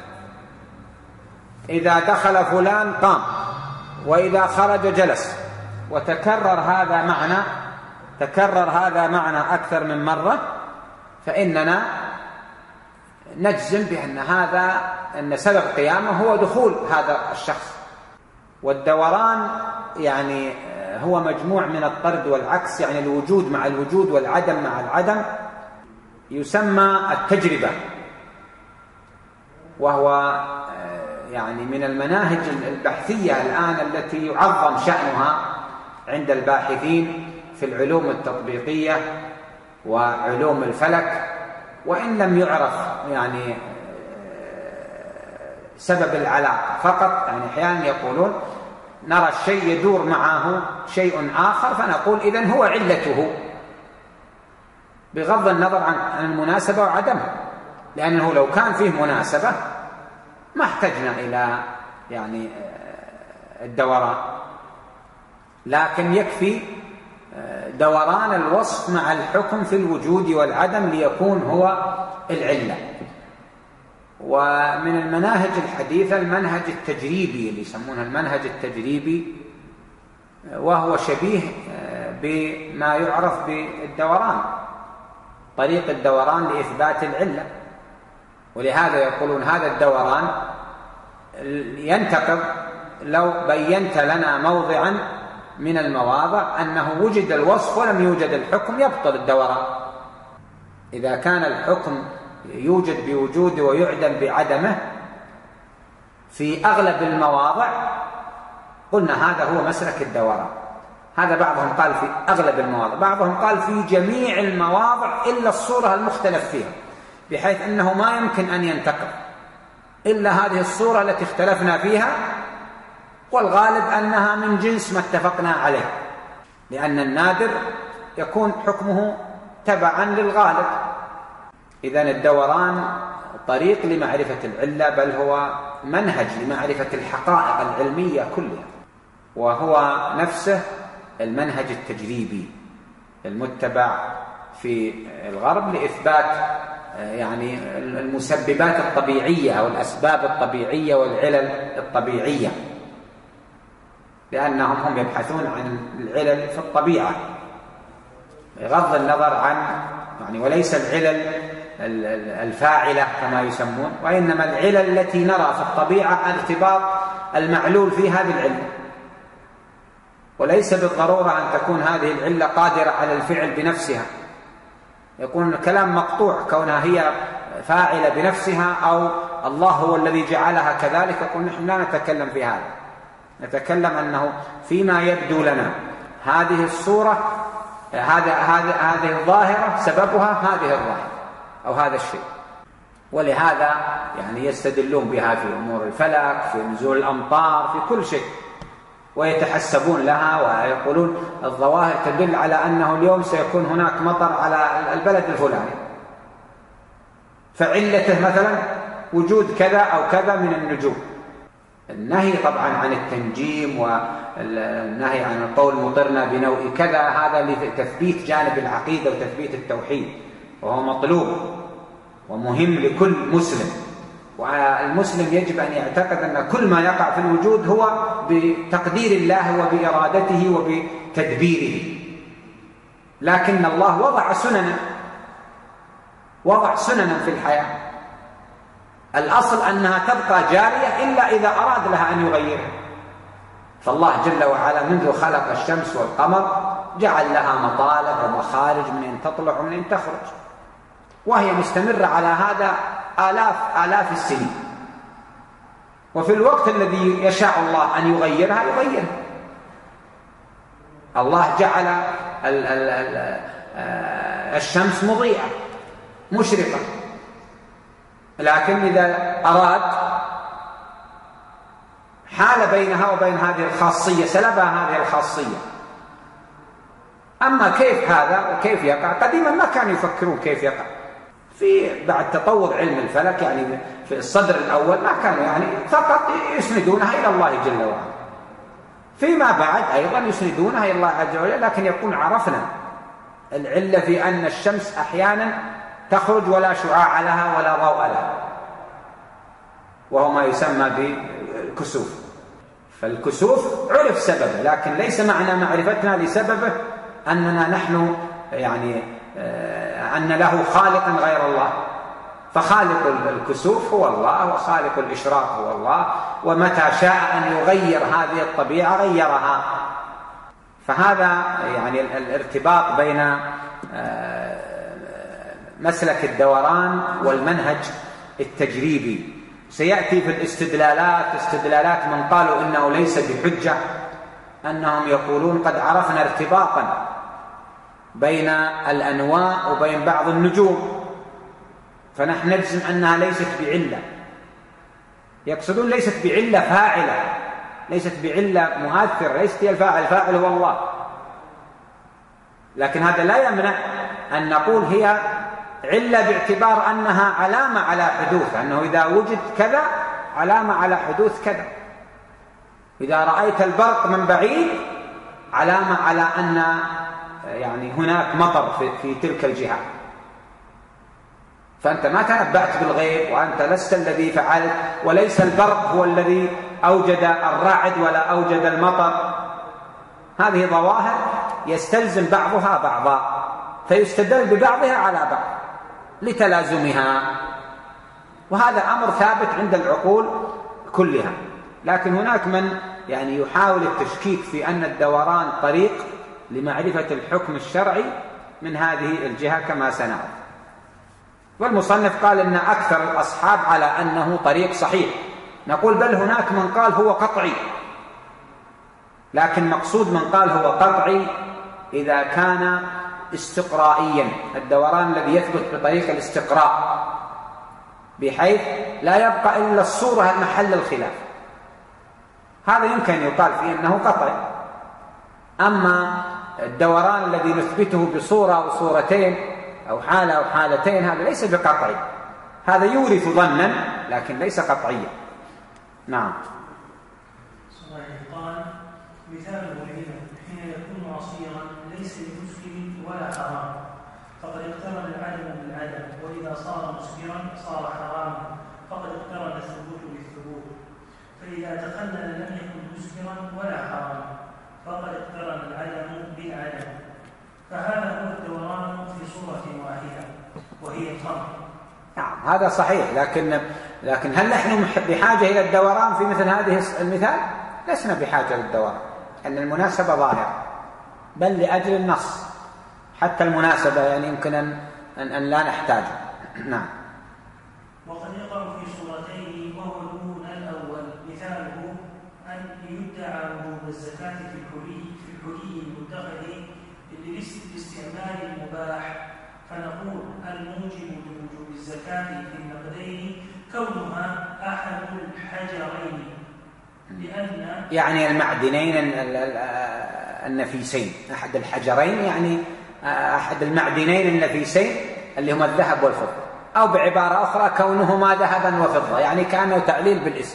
إذا دخل فلان قام وإذا خرج جلس، وتكرر هذا معنى تكرر هذا معنى أكثر من مرة، فإننا نجزم بأن هذا أن سبب قيامه هو دخول هذا الشخص. والدوران يعني هو مجموع من الطرد والعكس، يعني الوجود مع الوجود والعدم مع العدم، يسمى التجربة، وهو يعني من المناهج البحثية الآن التي يعظم شأنها عند الباحثين في العلوم التطبيقية وعلوم الفلك، وإن لم يعرف يعني سبب العلاقة فقط. يعني أحيانا يقولون نرى الشيء يدور معه شيء آخر فنقول إذن هو علته، بغض النظر عن المناسبة وعدمها، لأنه لو كان فيه مناسبة ما احتجنا إلى يعني الدوران، لكن يكفي دوران الوصف مع الحكم في الوجود والعدم ليكون هو العلة. ومن المناهج الحديثة المنهج التجريبي اللي يسمونه المنهج التجريبي، وهو شبيه بما يعرف بالدوران، طريق الدوران لإثبات العلة. ولهذا يقولون هذا الدوران ينتقض لو بينت لنا موضعا من المواضع أنه وجد الوصف ولم يوجد الحكم، يبطل الدوران. إذا كان الحكم يوجد بوجوده ويعدم بعدمه في أغلب المواضع قلنا هذا هو مسلك الدوران. هذا بعضهم قال في أغلب المواضع، بعضهم قال في جميع المواضع إلا الصورة المختلف فيها، بحيث أنه ما يمكن أن ينتقض إلا هذه الصورة التي اختلفنا فيها، والغالب أنها من جنس ما اتفقنا عليه، لأن النادر يكون حكمه تبعا للغالب. إذن الدوران طريق لمعرفة العلة، بل هو منهج لمعرفة الحقائق العلمية كلها، وهو نفسه المنهج التجريبي المتبع في الغرب لإثبات يعني المسببات الطبيعية أو الأسباب الطبيعية والعلل الطبيعية، لأنهم هم يبحثون عن العلل في الطبيعة بغض النظر عن يعني وليس العلل الفاعلة كما يسمون، وإنما العلل التي نرى في الطبيعة ارتباط المعلول في هذه العلة، وليس بالضرورة أن تكون هذه العلة قادرة على الفعل بنفسها. يكون الكلام مقطوع كونها هي فاعلة بنفسها أو الله هو الذي جعلها كذلك، يقول نحن لا نتكلم في هذا، نتكلم أنه فيما يبدو لنا هذه الصورة هذا هذا هذه الظاهرة سببها هذه الظاهرة أو هذا الشيء. ولهذا يعني يستدلون بها في أمور الفلك، في نزول الأمطار، في كل شيء، ويتحسبون لها ويقولون الظواهر تدل على أنه اليوم سيكون هناك مطر على البلد الفلاني، فعلته مثلا وجود كذا أو كذا من النجوم. النهي طبعا عن التنجيم والنهي عن القول مطرنا بنوء كذا، هذا لتثبيت جانب العقيدة وتثبيت التوحيد، وهو مطلوب ومهم لكل مسلم. والمسلم يجب أن يعتقد أن كل ما يقع في الوجود هو بتقدير الله وبإرادته وبتدبيره، لكن الله وضع سننا وضع سننا في الحياة، الأصل أنها تبقى جارية إلا إذا أراد لها أن يغيرها. فالله جل وعلا منذ خلق الشمس والقمر جعل لها مطالب ومخارج من أن تطلع ومن أن تخرج، وهي مستمرة على هذا آلاف آلاف السنين، وفي الوقت الذي يشاء الله أن يغيرها يغيرها. الله جعل ال ال ال الشمس مضيئة مشرقة، لكن إذا أراد حال بينها وبين هذه الخاصية، سلبها هذه الخاصية. أما كيف هذا وكيف يقع، قديما ما كانوا يفكرون كيف يقع. في بعد تطور علم الفلك يعني في الصدر الأول ما كانوا يعني فقط يسندونها إلى الله جل وعلا، فيما بعد أيضا يسندونها إلى الله عز وجل، لكن يكون عرفنا العلة في أن الشمس أحيانا تخرج ولا شعاع لها ولا ضوء لها، وهو ما يسمى بالكسوف. فالكسوف عرف سببه، لكن ليس معنى معرفتنا لسببه أننا نحن يعني أن له خالقا غير الله. فخالق الكسوف هو الله، وخالق الإشراق هو الله، ومتى شاء أن يغير هذه الطبيعة غيرها. فهذا يعني الارتباط بين مسلك الدوران والمنهج التجريبي. سيأتي في الاستدلالات استدلالات من قالوا إنه ليس بحجة، أنهم يقولون قد عرفنا ارتباطا بين الأنواع وبين بعض النجوم، فنحن نجزم أنها ليست بعلة. يقصدون ليست بعلة فاعلة، ليست بعلة مؤثرة، ليست هي الفاعل، الفاعل هو الله. لكن هذا لا يمنع أن نقول هي علة باعتبار أنها علامة على حدوث، أنه إذا وجد كذا علامة على حدوث كذا. إذا رأيت البرق من بعيد علامة على أن يعني هناك مطر في, في تلك الجهة، فأنت ما تنبأت بالغيب وأنت لست الذي فعلت، وليس البرق هو الذي أوجد الرعد ولا أوجد المطر. هذه ظواهر يستلزم بعضها بعضا، فيستدل ببعضها على بعض لتلازمها، وهذا أمر ثابت عند العقول كلها. لكن هناك من يعني يحاول التشكيك في أن الدوران طريق لمعرفة الحكم الشرعي من هذه الجهة كما سنرى. والمصنف قال إن أكثر الأصحاب على أنه طريق صحيح، نقول بل هناك من قال هو قطعي، لكن مقصود من قال هو قطعي إذا كان استقرائيا، الدوران الذي يثبت بطريق الاستقراء بحيث لا يبقى إلا الصورة محل الخلاف، هذا يمكن يقال فيه أنه قطعي. أما الدوران الذي نثبته بصورة أو صورتين أو حالة أو حالتين هذا ليس بقطعي، هذا يورث ظنا لكن ليس قطعيا. نعم. قال مثاله العلم حين يكون عصيرا ليس بمسكر ولا حرام، فقد اقترن العدم بالعدم، وإذا صار مسكرا صار حراما، فقد اقترن الثبوت بالثبوت. فإذا تخلل لم يكن مسكرا ولا حراما، فقد اقترن العدم بالعدم. فهذا هو الدوران في صورة واحدة وهي الخمر. نعم هذا صحيح، لكن لكن هل نحن بحاجة إلى الدوران في مثل هذه المثال؟ لسنا بحاجة للدوران، أن المناسبة ظاهرة، بل لأجل النص حتى المناسبة يعني يمكن أن, أن, أن لا نحتاج. نعم. وقد يقع في صورتين وهو دون الأول، مثاله أن يدعى وجوب الزكاة في الحلي في الحلي المتخذ للاستعمال المباح، فنقول الموجب لوجوب الزكاة في النقدين كونها أحد الحجرين، لأن يعني المعدنين النفيسين، أحد الحجرين يعني أحد المعدنين النفيسين اللي هما الذهب والفضة، أو بعبارة أخرى كونهما ذهبا وفضة، يعني كأنه تعليل بالاسم.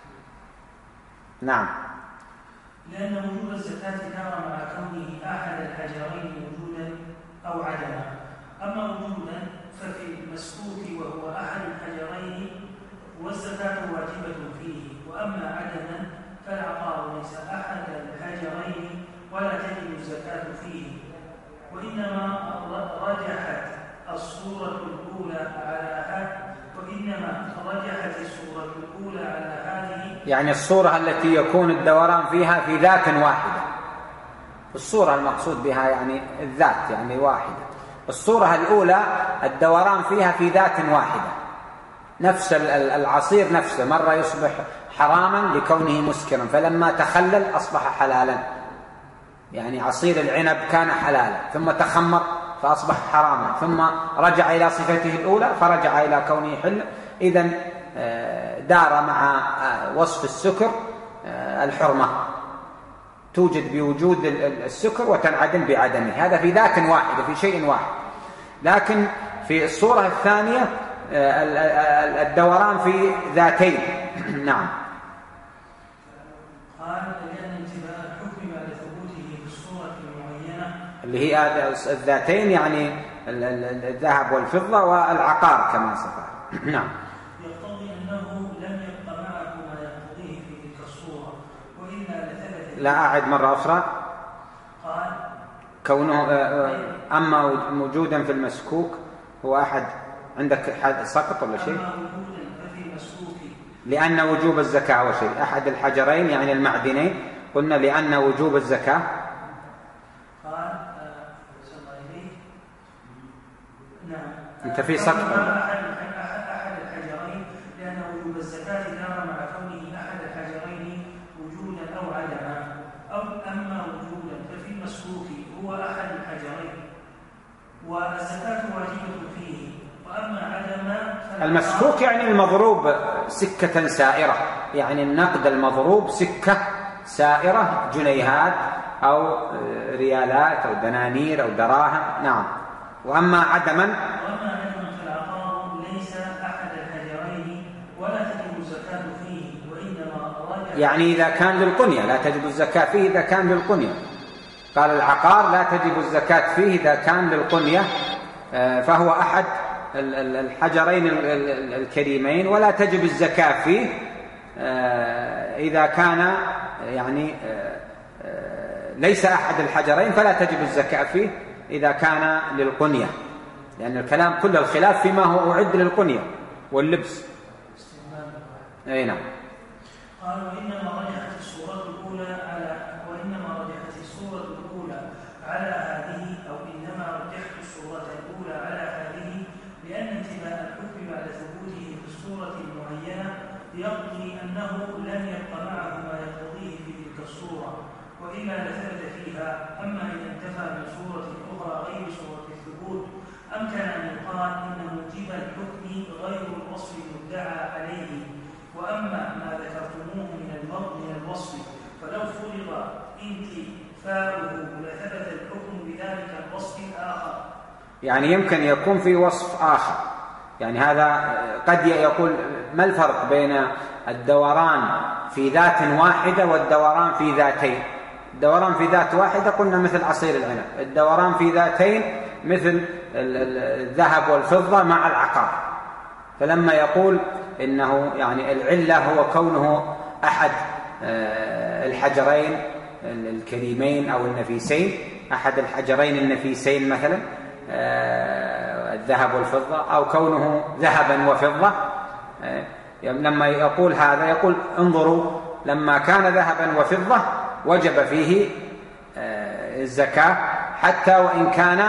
نعم. لأن وجوب الزكاة دار مع كونه أحد الحجرين وجودا أو عدما. أما وجودا ففي المسكوت وهو أحد الحجرين والزكاة واجبة فيه، وأما عدما فالعقار ليس أحد الحجرين ولا تجب الزكاة فيه، وإنما رجحت الصورة الأولى على هذه وإنما رجحت الصورة الأولى على هذه، يعني الصورة التي يكون الدوران فيها في ذات واحدة، الصورة المقصود بها يعني الذات يعني واحدة. الصورة الأولى الدوران فيها في ذات واحدة، نفس العصير نفسه، مرة يصبح حراما لكونه مسكرا، فلما تخلل أصبح حلالا، يعني عصير العنب كان حلالا ثم تخمر فأصبح حراما، ثم رجع إلى صفته الأولى فرجع إلى كونه حل. إذن دار مع وصف السكر الحرمة، توجد بوجود السكر وتنعدم بعدمه، هذا في ذات واحدة في شيء واحد. لكن في الصورة الثانية الدوران في ذاتين. نعم. قال لأن انتباه الحكم بعد ثبوته في الصورة المعينة اللي هي الذاتين يعني الذهب والفضة والعقار كما صفه. نعم. يقتضي أنه لم يبق معه ما يقتضيه في تلك الصورة، وإلا لثبت. لا أعد مرة أخرى. قال كونه أما موجودا في المسكوك هو أحد، عندك سقط ولا شيء؟ أما وجودا ففي المسكوك لأن وجوب الزكاة وشيء أحد الحجرين يعني المعدنين، قلنا لأن وجوب الزكاة. قال صلى الله عليه نعم أنت في سقط. أحد أحد الحجرين لأن وجوب الزكاة دار مع كونه أحد الحجرين وجودا أو عدما، أو أما وجودا ففي المسكوك هو أحد الحجرين والزكاة واجبة فيه، وأما عدما المسكوك يعني المضروب سكة سائرة، يعني النقد المضروب سكة سائرة، جنيهات أو ريالات أو دنانير أو دراهم. نعم. وأما عدما وأما عدما فالعقار ليس أحد الحجرين ولا تجب الزكاة فيه، وإنما رجع يعني إذا كان للقنية لا تجب الزكاة فيه، إذا كان للقنية قال العقار لا تجب الزكاة فيه إذا كان للقنية فهو أحد الحجرين الكريمين، ولا تجب الزكاة فيه إذا كان يعني ليس أحد الحجرين، فلا تجب الزكاة فيه إذا كان للقنية، لأن الكلام كل الخلاف فيما هو أعد للقنية واللبس. أي نعم. قالوا إنما رجحت الصورة الأولى على وإنما رجحت الصورة الأولى على هذه أو إنما رجحت الصورة الأولى على هذه لأن انتهاء الحكم بعد ثبوته في الصورة المعينة يقضي أنه لم يبق معه ما يقتضيه في تلك الصورة، وإلا لثبت فيها. أما إذا انتفى من صورة أخرى غير صورة الثبوت أمكن أن يقال إن موجب الحكم غير الوصف المدعى عليه. وأما ما ذكرتموه من الوصف فلو فرض انتفاؤه لثبت الحكم بذلك الوصف الآخر. يعني يمكن يكون في وصف آخر، يعني هذا قد يقول ما الفرق بين الدوران في ذات واحدة والدوران في ذاتين؟ الدوران في ذات واحدة قلنا مثل عصير العنب، الدوران في ذاتين مثل الذهب والفضة مع العقار. فلما يقول إنه يعني العلة هو كونه أحد الحجرين الكريمين أو النفيسين، أحد الحجرين النفيسين مثلا الذهب والفضة، أو كونه ذهبا وفضة، لما يقول هذا يقول انظروا لما كان ذهبا وفضة وجب فيه الزكاة حتى وإن كان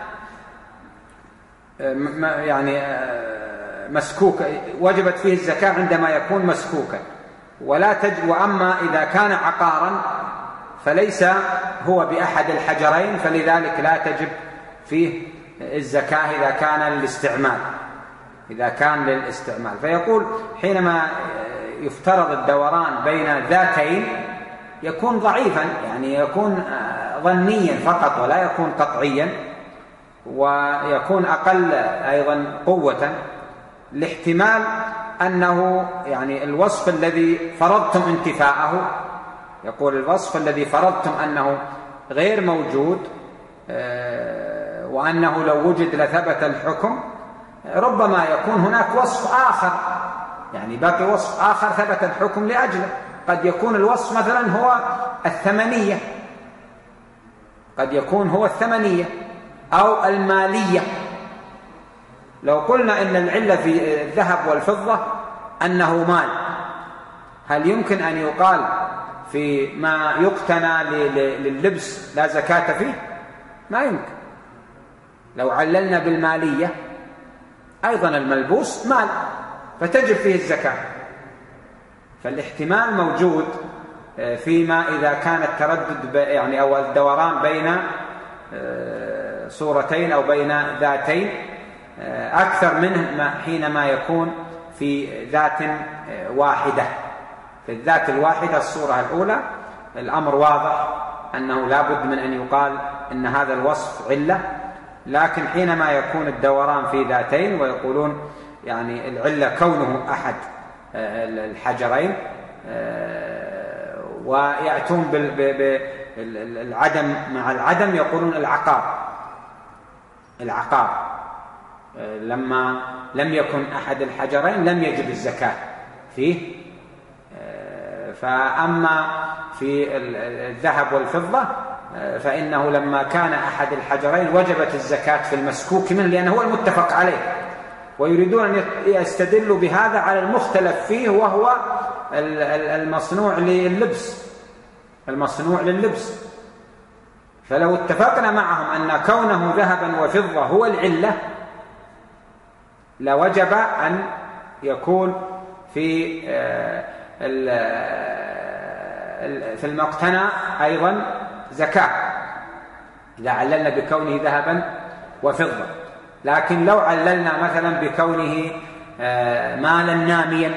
يعني مسكوكا، وجبت فيه الزكاة عندما يكون مسكوكا، ولا تجب. وأما إذا كان عقارا فليس هو بأحد الحجرين، فلذلك لا تجب فيه الزكاة إذا كان للاستعمال، إذا كان للاستعمال. فيقول حينما يفترض الدوران بين ذاتين يكون ضعيفا، يعني يكون ظنيا فقط ولا يكون قطعيا، ويكون أقل أيضا قوة، لاحتمال أنه يعني الوصف الذي فرضتم انتفاءه، يقول الوصف الذي فرضتم أنه غير موجود وأنه لو وجد لثبت الحكم، ربما يكون هناك وصف آخر، يعني باقي وصف آخر ثبت الحكم لأجله. قد يكون الوصف مثلا هو الثمنية، قد يكون هو الثمنية أو المالية. لو قلنا إن العلة في الذهب والفضة أنه مال، هل يمكن أن يقال في ما يقتنى لللبس لا زكاة فيه؟ ما يمكن. لو عللنا بالمالية أيضا الملبوس مال فتجب فيه الزكاة. فالاحتمال موجود فيما إذا كان التردد يعني أو الدوران بين صورتين أو بين ذاتين أكثر منه حينما يكون في ذات واحدة. في الذات الواحدة الصورة الأولى الأمر واضح أنه لا بد من أن يقال إن هذا الوصف علة، لكن حينما يكون الدوران في ذاتين ويقولون يعني العلة كونه أحد الحجرين، ويأتون بالعدم مع العدم، يقولون العقار العقار لما لم يكن أحد الحجرين لم يجب الزكاة فيه. فأما في الذهب والفضة فإنه لما كان أحد الحجرين وجبت الزكاة في المسكوك منه، لأنه هو المتفق عليه، ويريدون أن يستدلوا بهذا على المختلف فيه وهو المصنوع لللبس المصنوع لللبس. فلو اتفقنا معهم أن كونه ذهبا وفضة هو العلة لوجب أن يكون في في المقتنى أيضا زكاة إذا عللنا بكونه ذهبا وفضة. لكن لو عللنا مثلا بكونه مالا ناميا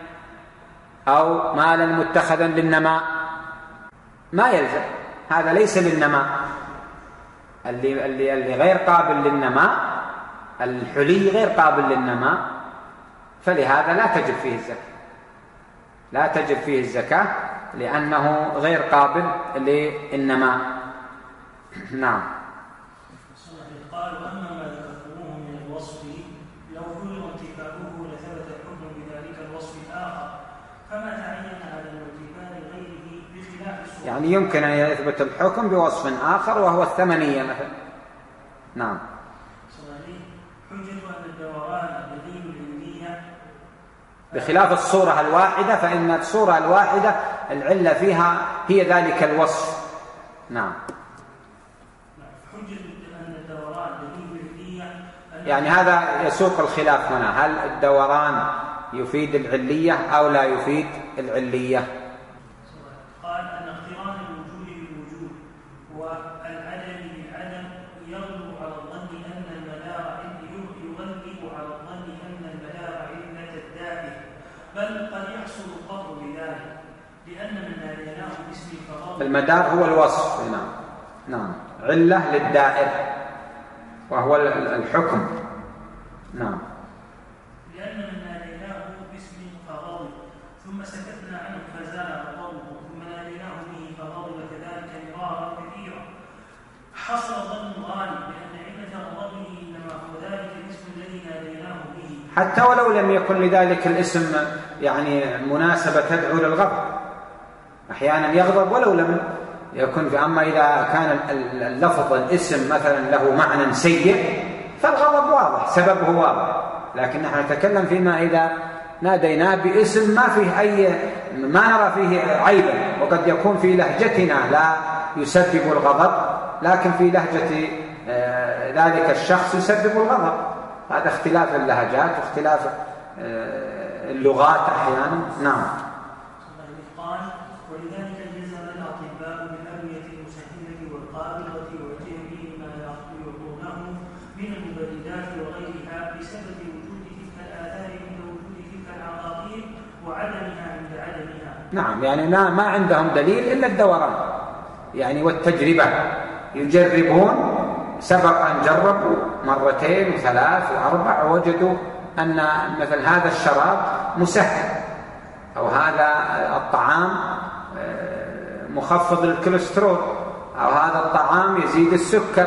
أو مالا متخذا للنماء ما يلزم، هذا ليس للنماء، اللي, اللي, اللي غير قابل للنماء، الحلي غير قابل للنماء، فلهذا لا تجب فيه الزكاة لا تجب فيه الزكاة لأنه غير قابل للنماء. نعم. قال وأما ما ذكرتموه من الوصف لو فرض انتفاؤه لثبت الحكم بذلك الوصف الآخر، فما تعين على الانتفاء غيره بخلاف الصورة. يعني يمكن أن يثبت الحكم بوصف آخر وهو الثمنية مثلا. نعم. حجة أن الدوران دليل العلمية بخلاف الصورة الواحدة، فإن الصورة الواحدة العلة فيها هي ذلك الوصف. نعم. حجة أن الدوران دليل العلمية، يعني هذا يسوق الخلاف هنا، هل الدوران يفيد العلية أو لا يفيد العلية؟ قال أن اقتران الوجود بالوجود والعدم بالعدم يغلب على الظن أن المدار يغلب على الظن أن المدار علة الدائر، بل قد يحصل القطع بذلك لأن من ناديناه باسم الفضل. المدار هو الوصف. نعم. نعم. علة للدائر وهو الحكم. نعم. لأن من ناديناه باسم فغضب ثم سكتنا عنه فزال غضبه ثم ناديناه به فغضب كذلك مرارا كثيرا، حصل ظن الغالب بأن علة غضبه إنما هو ذلك الاسم الذي ناديناه به، حتى ولو لم يكن لذلك الاسم يعني مناسبة تدعو للغضب، أحيانا يغضب ولو لم يكن في. أما إذا كان اللفظ الاسم مثلا له معنى سيء فالغضب واضح، سببه واضح، لكن نحن نتكلم فيما إذا ناديناه باسم ما فيه أي ما نرى فيه عيبا، وقد يكون في لهجتنا لا يسبب الغضب لكن في لهجة ذلك الشخص يسبب الغضب. هذا اختلاف اللهجات واختلاف اللغات أحيانا. نعم. ولذلك جزم الأطباء بالأدوية المسهلة والقابضة وجميع ما يعطونه من المبردات وغيرها بسبب وجود تلك الآثار عند وجود تلك العقاقير وعدمها عند عدمها. نعم. يعني ما عندهم دليل إلا الدوران يعني والتجربة، يجربون. سبق أن جربوا مرتين وثلاث وأربع ووجدوا أن مثل هذا الشراب مسهل أو هذا الطعام مخفض للكوليسترول أو هذا الطعام يزيد السكر،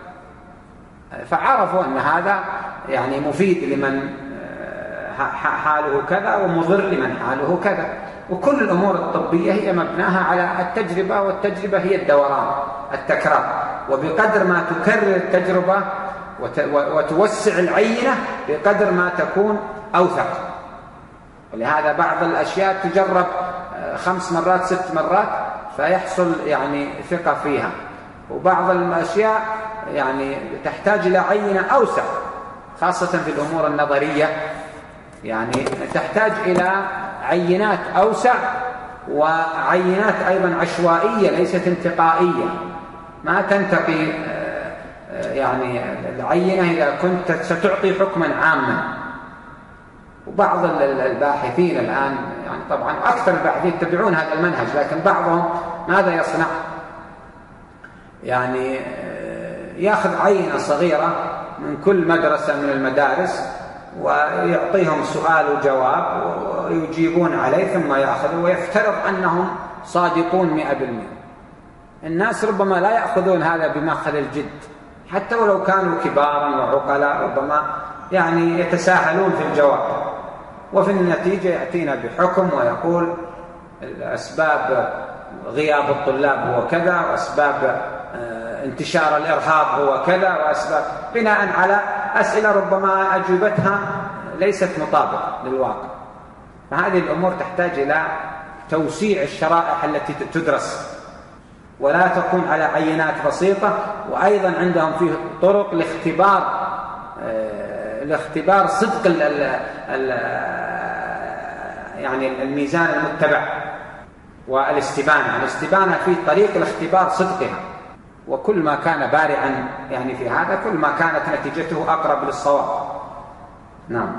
فعرفوا أن هذا يعني مفيد لمن حاله كذا ومضر لمن حاله كذا. وكل الأمور الطبية هي مبناها على التجربة، والتجربة هي الدوران التكرار، وبقدر ما تكرر التجربة وتوسع العينة بقدر ما تكون أوثق. ولهذا بعض الأشياء تجرب خمس مرات ست مرات فيحصل يعني ثقة فيها، وبعض الأشياء يعني تحتاج إلى عينة أوسع، خاصة في الأمور النظرية يعني تحتاج إلى عينات أوسع وعينات أيضا عشوائية ليست انتقائية، ما تنتقي يعني العينة إذا كنت ستعطي حكما عاما. وبعض الباحثين الآن يعني طبعا أكثر الباحثين يتبعون هذا المنهج، لكن بعضهم ماذا يصنع؟ يعني يأخذ عينة صغيرة من كل مدرسة من المدارس ويعطيهم سؤال وجواب ويجيبون عليه ثم يأخذوا ويفترض أنهم صادقون مئة بالمئة. الناس ربما لا يأخذون هذا بمأخذ الجد، حتى ولو كانوا كبارا وعقلاء ربما يعني يتساهلون في الجواب، وفي النتيجة يأتينا بحكم ويقول الأسباب غياب الطلاب هو كذا، وأسباب انتشار الإرهاب هو كذا، وأسباب بناء على أسئلة ربما أجوبتها ليست مطابقة للواقع. فهذه الأمور تحتاج إلى توسيع الشرائح التي تدرس، ولا تكون على عينات بسيطة. وأيضا عندهم فيه طرق لاختبار لاختبار صدق ال ال ال يعني الميزان المتبع والاستبانة. الاستبانة في طريق الاختبار صدقها، وكل ما كان بارعا يعني في هذا كل ما كانت نتيجته أقرب للصواب. نعم.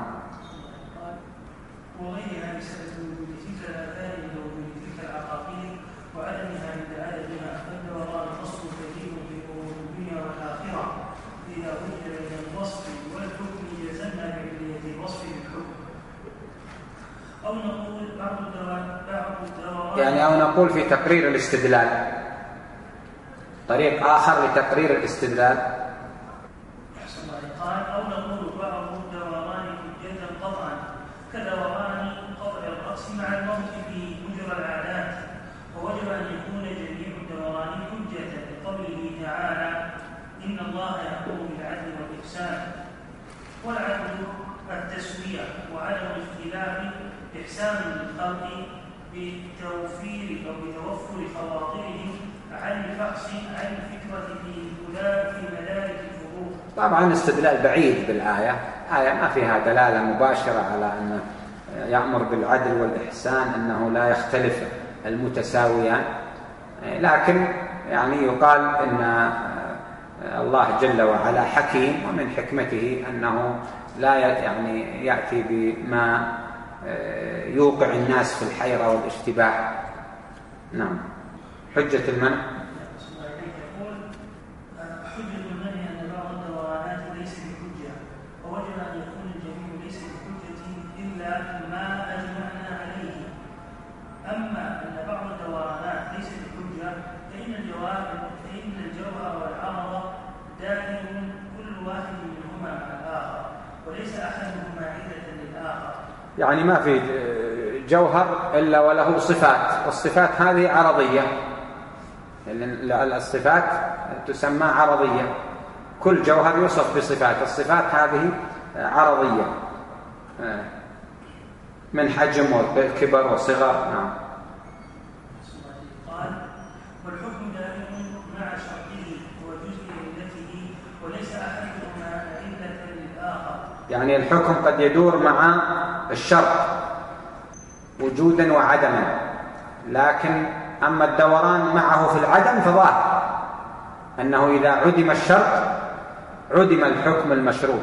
وغيرها بسبب وجود تلك الآثار ووجود تلك العقاقير وعدمها عند عددها، فالدوران فصل كثير في أمور الدنيا والآخرة. إذا وجد بين الوصف والحكم جزمنا بعلية الوصف بالحكم، أو نقول بعض الدوران بعض الدوران يعني أو نقول في تقرير الاستدلال طريق آخر لتقرير الاستدلال. قال أو نقول بعض الدوران حجة قطعا كدوران قطع الرأس مع الموت في مجرى العادات، ووجب أن يكون جميع الدوران حجة لقوله تعالى إن الله يأمر بالعدل والإحسان، والعدل التسوية وعدم الاختلاف إحسان للخلق بتوفير أو بتوفر خواطرهم عن الفحص عن الفكرة في في مدارك الفروق. طبعا استدلال بعيد بالآية، آية ما فيها دلالة مباشرة على أن يأمر بالعدل والإحسان أنه لا يختلف المتساويان، لكن يعني يقال أن الله جل وعلا حكيم، ومن حكمته أنه لا يعني يأتي بما يوقع الناس في الحيرة والاشتباه. نعم. حجة المنع حجة المنع أن بعض الدورانات ليس بحجة، ووجب أن يكون الجميع ليس بحجة إلا ما أجمعنا عليه. أما أن بعض الدورانات ليس بحجة فإن الجواب فإن الجوهر والعرض دائم كل واحد منهما مع الآخر، وليس أحدهما علة للآخر. يعني ما في جوهر إلا وله صفات، والصفات هذه عرضية، الصفات تسمى عرضية، كل جوهر يوصف بصفات، الصفات هذه عرضية من حجم وكبر وصغر. نعم. قال والحكم دائم مع شرطه وجزء علته، وليس أحدهما علة للآخر. يعني الحكم قد يدور مع الشرط وجودا وعدما، لكن أما الدوران معه في العدم فظاهر أنه إذا عدم الشرط عدم الحكم المشروط،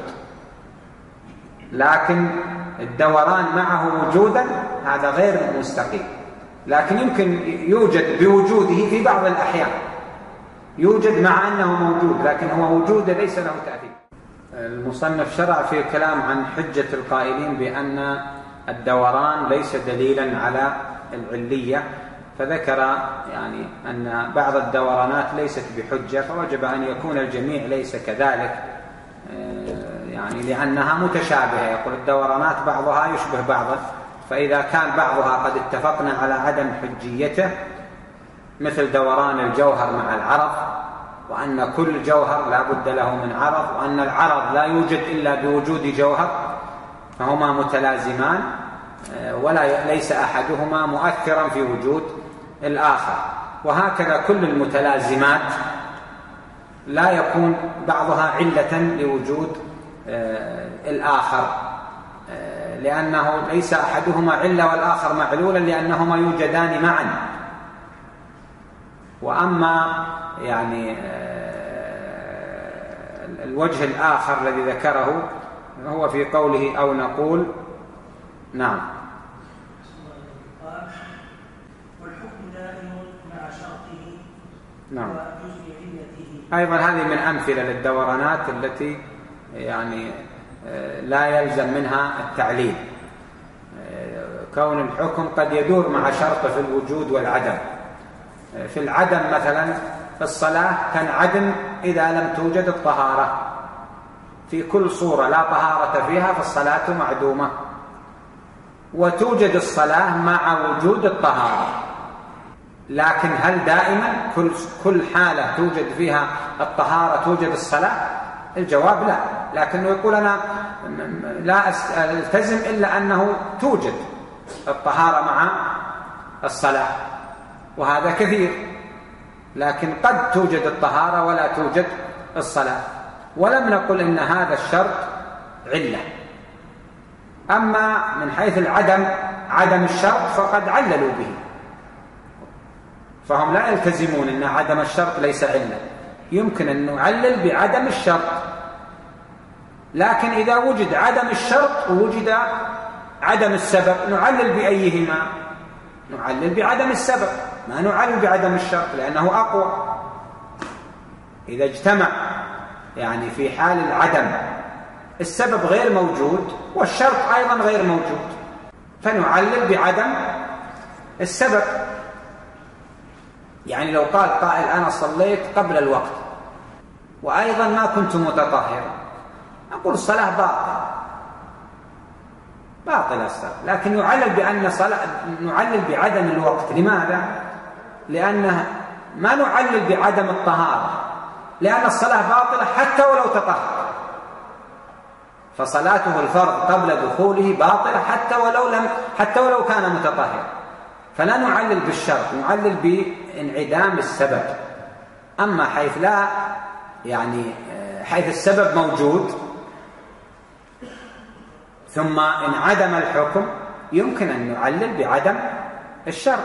لكن الدوران معه وجودا هذا غير مستقيم، لكن يمكن يوجد بوجوده في بعض الأحيان، يوجد مع أنه موجود لكن هو وجود ليس له تأثير. المصنف شرع في كلام عن حجة القائلين بأن الدوران ليس دليلا على العلية، فذكر يعني أن بعض الدورانات ليست بحجة، فوجب أن يكون الجميع ليس كذلك، يعني لأنها متشابهة. يقول الدورانات بعضها يشبه بعضا، فإذا كان بعضها قد اتفقنا على عدم حجيته مثل دوران الجوهر مع العرض، وأن كل جوهر لا بد له من عرض، وأن العرض لا يوجد إلا بوجود جوهر، فهما متلازمان ولا ليس أحدهما مؤثرا في وجود الآخر. وهكذا كل المتلازمات لا يكون بعضها علة لوجود الآخر، لأنه ليس أحدهما علة والآخر معلولا، لأنهما يوجدان معا. وأما يعني الوجه الآخر الذي ذكره هو في قوله أو نقول. نعم. والحكم دائم مع شرطه نعم. وجزء علته. أيضا هذه من أمثلة للدورانات التي يعني لا يلزم منها التعليل، كون الحكم قد يدور مع شرط في الوجود والعدم. في العدم مثلا في الصلاة كالعدم إذا لم توجد الطهارة، في كل صورة لا طهارة فيها فالصلاة معدومة، وتوجد الصلاة مع وجود الطهارة. لكن هل دائما كل كل حالة توجد فيها الطهارة توجد الصلاة؟ الجواب لا، لكنه يقول أنا لا ألتزم إلا أنه توجد الطهارة مع الصلاة، وهذا كثير، لكن قد توجد الطهارة ولا توجد الصلاة، ولم نقل إن هذا الشرط علة. أما من حيث العدم عدم الشرط فقد عللوا به، فهم لا يلتزمون أن عدم الشرط ليس علة، يمكن أن نعلل بعدم الشرط، لكن إذا وجد عدم الشرط ووجد عدم السبب نعلل بأيهما؟ نعلل بعدم السبب، ما نعلل بعدم الشرط لأنه أقوى. إذا اجتمع يعني في حال العدم السبب غير موجود والشرط أيضا غير موجود، فنعلل بعدم السبب. يعني لو قال قائل أنا صليت قبل الوقت وأيضا ما كنت متطهرا، نقول الصلاة باطلة باطلة الصلاة، لكن يعلل بأن صلاة نعلل بعدم الوقت. لماذا؟ لأنه ما نعلل بعدم الطهارة، لأن الصلاة باطلة حتى ولو تطهر، فصلاته الفرض قبل دخوله باطلة حتى ولو لم حتى ولو كان متطهرا. فلا نعلل بالشرط، نعلل بانعدام السبب. أما حيث لا يعني حيث السبب موجود ثم انعدم الحكم يمكن أن نعلل بعدم الشرط.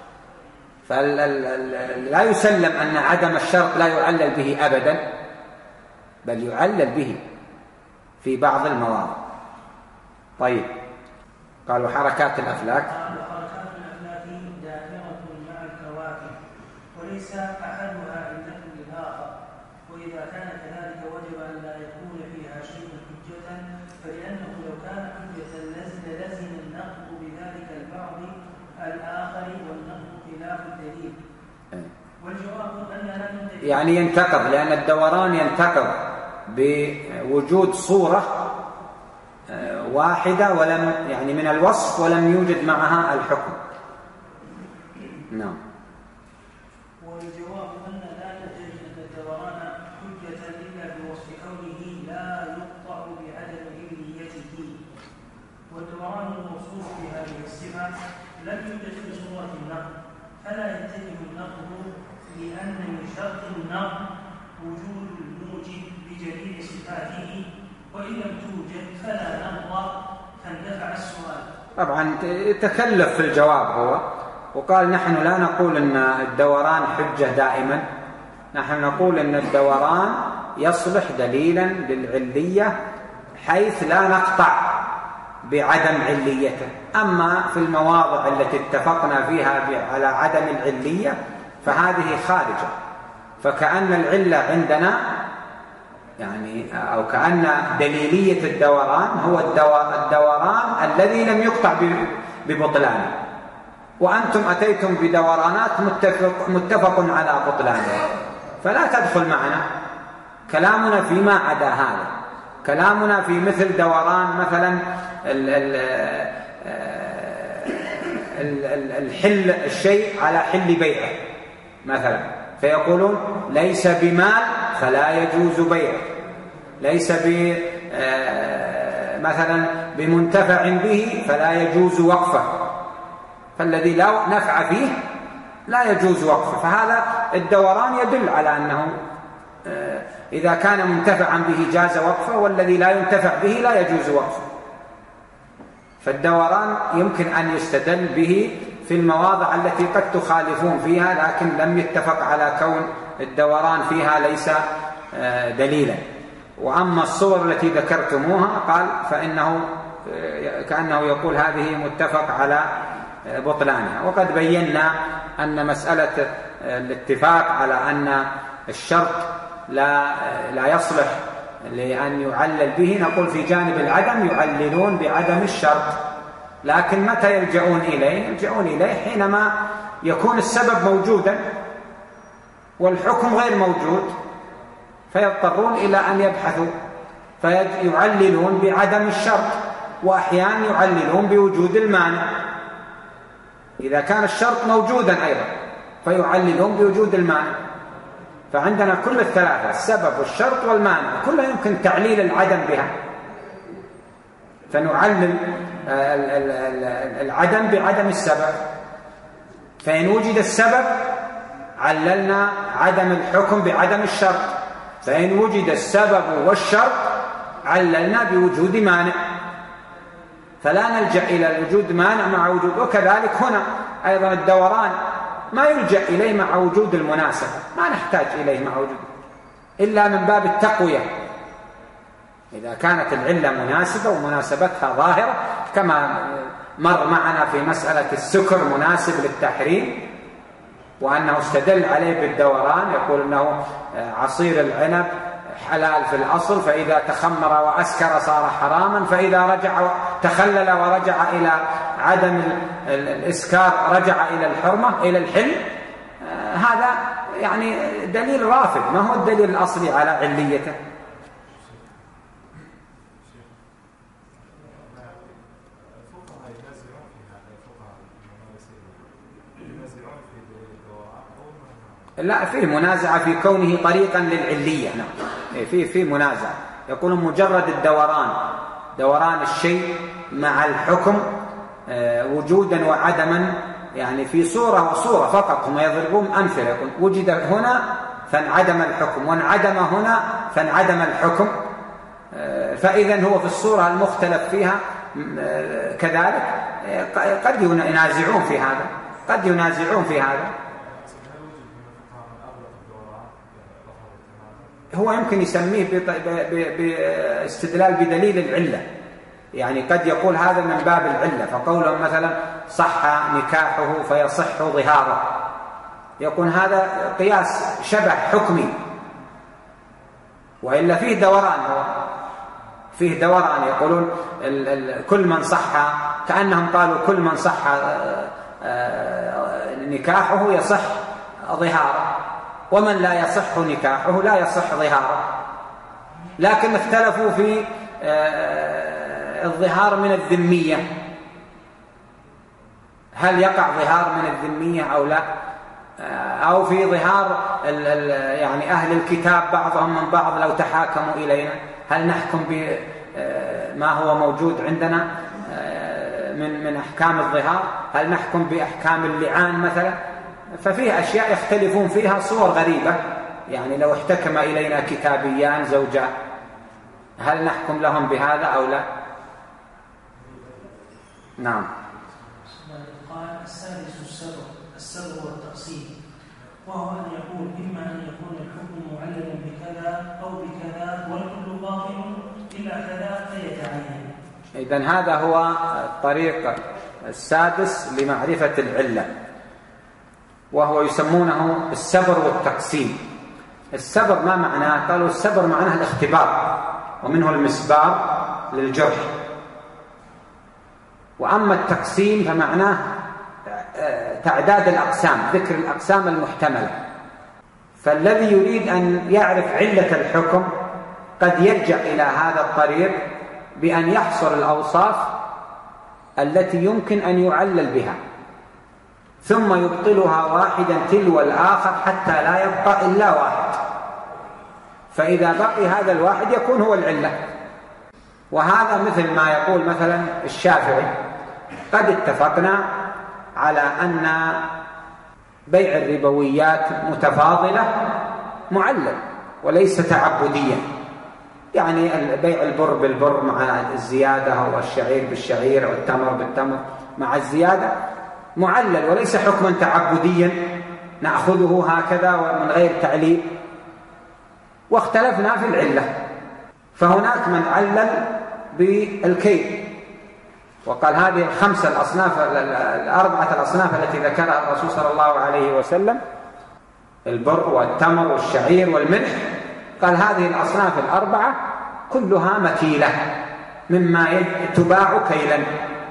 فلا يسلم أن عدم الشرط لا يعلل به أبدا، بل يعلل به في بعض المواضع. طيب، قالوا حركات الأفلاك حركات الأفلاك دائرة مع الكواكب وليس أحدها علة للآخر، وإذا كان كذلك وجب أن لا يكون فيها شيء حجة، فلأنه لو كان حجة لزم النقض بذلك البعض الآخر والنقض خلاف الدليل. والجواب أننا يعني ينتقض، لأن الدوران ينتقض بوجود صورة واحدة ولم يعني من الوصف ولم يوجد معها الحكم. نعم. والجواب أن لا نجد أن الدوران حجة إلا بوصف كونه لا يقطع بعدم عليته، والدوران الموصوف بهذه الصفة لم يوجد في صورة النقض، فلا يتجه النقض لأن من شرط النقض وجود الموجب بجميع صفاته، وإن لم توجد فلا نقض، فاندفع السؤال. طبعا تكلف في الجواب هو، وقال نحن لا نقول أن الدوران حجة دائما، نحن نقول أن الدوران يصلح دليلا للعلية حيث لا نقطع بعدم عليته. أما في المواضع التي اتفقنا فيها على عدم العلية فهذه خارجة، فكأن العلة عندنا يعني أو كأن دليلية الدوران هو الدوران الذي لم يقطع ببطلانه، وأنتم أتيتم بدورانات متفق, متفق على بطلانه، فلا تدخل معنا كلامنا فيما عدا هذا. كلامنا في مثل دوران مثلا الحل الشيء على حل بيعه مثلا، فيقولون ليس بمال فلا يجوز بيعه، ليس ب مثلا بمنتفع به فلا يجوز وقفه، فالذي لا نفع فيه لا يجوز وقفه. فهذا الدوران يدل على أنه إذا كان منتفعا به جاز وقفه، والذي لا ينتفع به لا يجوز وقفه. فالدوران يمكن أن يستدل به في المواضع التي قد تخالفون فيها، لكن لم يتفق على كون الدوران فيها ليس دليلا. وأما الصور التي ذكرتموها قال فإنه كأنه يقول هذه متفق على بطلانها. وقد بينا أن مسألة الاتفاق على أن الشرط لا لا يصلح لأن يعلل به، نقول في جانب العدم يعللون بعدم الشرط، لكن متى يلجؤون إليه؟ يلجؤون إليه حينما يكون السبب موجودا والحكم غير موجود، فيضطرون إلى أن يبحثوا فيعللون بعدم الشرط، وأحيانا يعللون بوجود المانع إذا كان الشرط موجودا أيضا، فيعللون بوجود المانع. فعندنا كل الثلاثة، السبب والشرط والمانع، كلها يمكن تعليل العدم بها، فنعلل العدم بعدم السبب. فإن وجد السبب عللنا عدم الحكم بعدم الشرط، فإن وجد السبب والشرط عللنا بوجود مانع، فلا نلجأ إلى وجود مانع مع وجود. وكذلك هنا أيضا الدوران ما يلجأ إليه مع وجود المناسبة، ما نحتاج إليه مع وجود إلا من باب التقوية، إذا كانت العلة مناسبة ومناسبتها ظاهرة، كما مر معنا في مسألة السكر مناسب للتحريم، وأنه استدل عليه بالدوران، يقول أنه عصير العنب حلال في الأصل، فإذا تخمر وأسكر صار حراما، فإذا رجع تخلل ورجع إلى عدم الإسكار رجع إلى الحرمة إلى الحل. هذا يعني دليل رافض، ما هو الدليل الأصلي على عليته. لا، فيه منازعة في كونه طريقا للعلية. نعم، فيه فيه منازعة. يقولون مجرد الدوران، دوران الشيء مع الحكم وجودا وعدما، يعني في صورة وصورة فقط. هم يضربون أمثلة، يقول وجد هنا فانعدم الحكم، وانعدم هنا فانعدم الحكم. فإذا هو في الصورة المختلف فيها كذلك. قد ينازعون في هذا، قد ينازعون في هذا. هو يمكن يسميه باستدلال بدليل العلة، يعني قد يقول هذا من باب العلة، فقولهم مثلا صح نكاحه فيصح ظهاره، يكون هذا قياس شبه حكمي، وإلا فيه دوران، هو فيه دوران. يقولون ال ال كل من صح، كأنهم قالوا كل من صح نكاحه يصح ظهاره، ومن لا يصح نكاحه لا يصح ظهاره. لكن اختلفوا في الظهار من الذمية، هل يقع ظهار من الذمية أو لا، أو في ظهار يعني أهل الكتاب بعضهم من بعض لو تحاكموا إلينا، هل نحكم بما هو موجود عندنا من من أحكام الظهار؟ هل نحكم بأحكام اللعان مثلا؟ ففيه أشياء يختلفون فيها، صور غريبة. يعني لو احتكم إلينا كتابيان زوجان، هل نحكم لهم بهذا أو لا؟ نعم. قال السادس السبب السبب والتقسيم، وهو أن يقول إما أن يكون الحكم معللا بكذا أو بكذا والكل باطل إلا كذا فيتعين. إذن هذا هو الطريق السادس لمعرفة العلة، وهو يسمونه السبر والتقسيم. السبر ما معناه؟ قالوا السبر معناه الاختبار، ومنه المسبار للجرح. وأما التقسيم فمعناه تعداد الأقسام، ذكر الأقسام المحتملة. فالذي يريد أن يعرف علة الحكم قد يلجأ إلى هذا الطريق بأن يحصر الأوصاف التي يمكن أن يعلل بها، ثم يبطلها واحدا تلو الآخر حتى لا يبقى إلا واحد، فإذا بقي هذا الواحد يكون هو العلة. وهذا مثل ما يقول مثلا الشافعي: قد اتفقنا على أن بيع الربويات متفاضلة معلل وليس تعبديا، يعني بيع البر بالبر مع الزيادة، والشعير بالشعير، والتمر بالتمر مع الزيادة معلل وليس حكما تعبديا نأخذه هكذا ومن غير تعليل. واختلفنا في العلة، فهناك من علل بالكيل وقال هذه الخمسة الأصناف الأربعة الأصناف التي ذكرها الرسول صلى الله عليه وسلم، البر والتمر والشعير والملح، قال هذه الأصناف الأربعة كلها مكيلة مما تباع كيلا،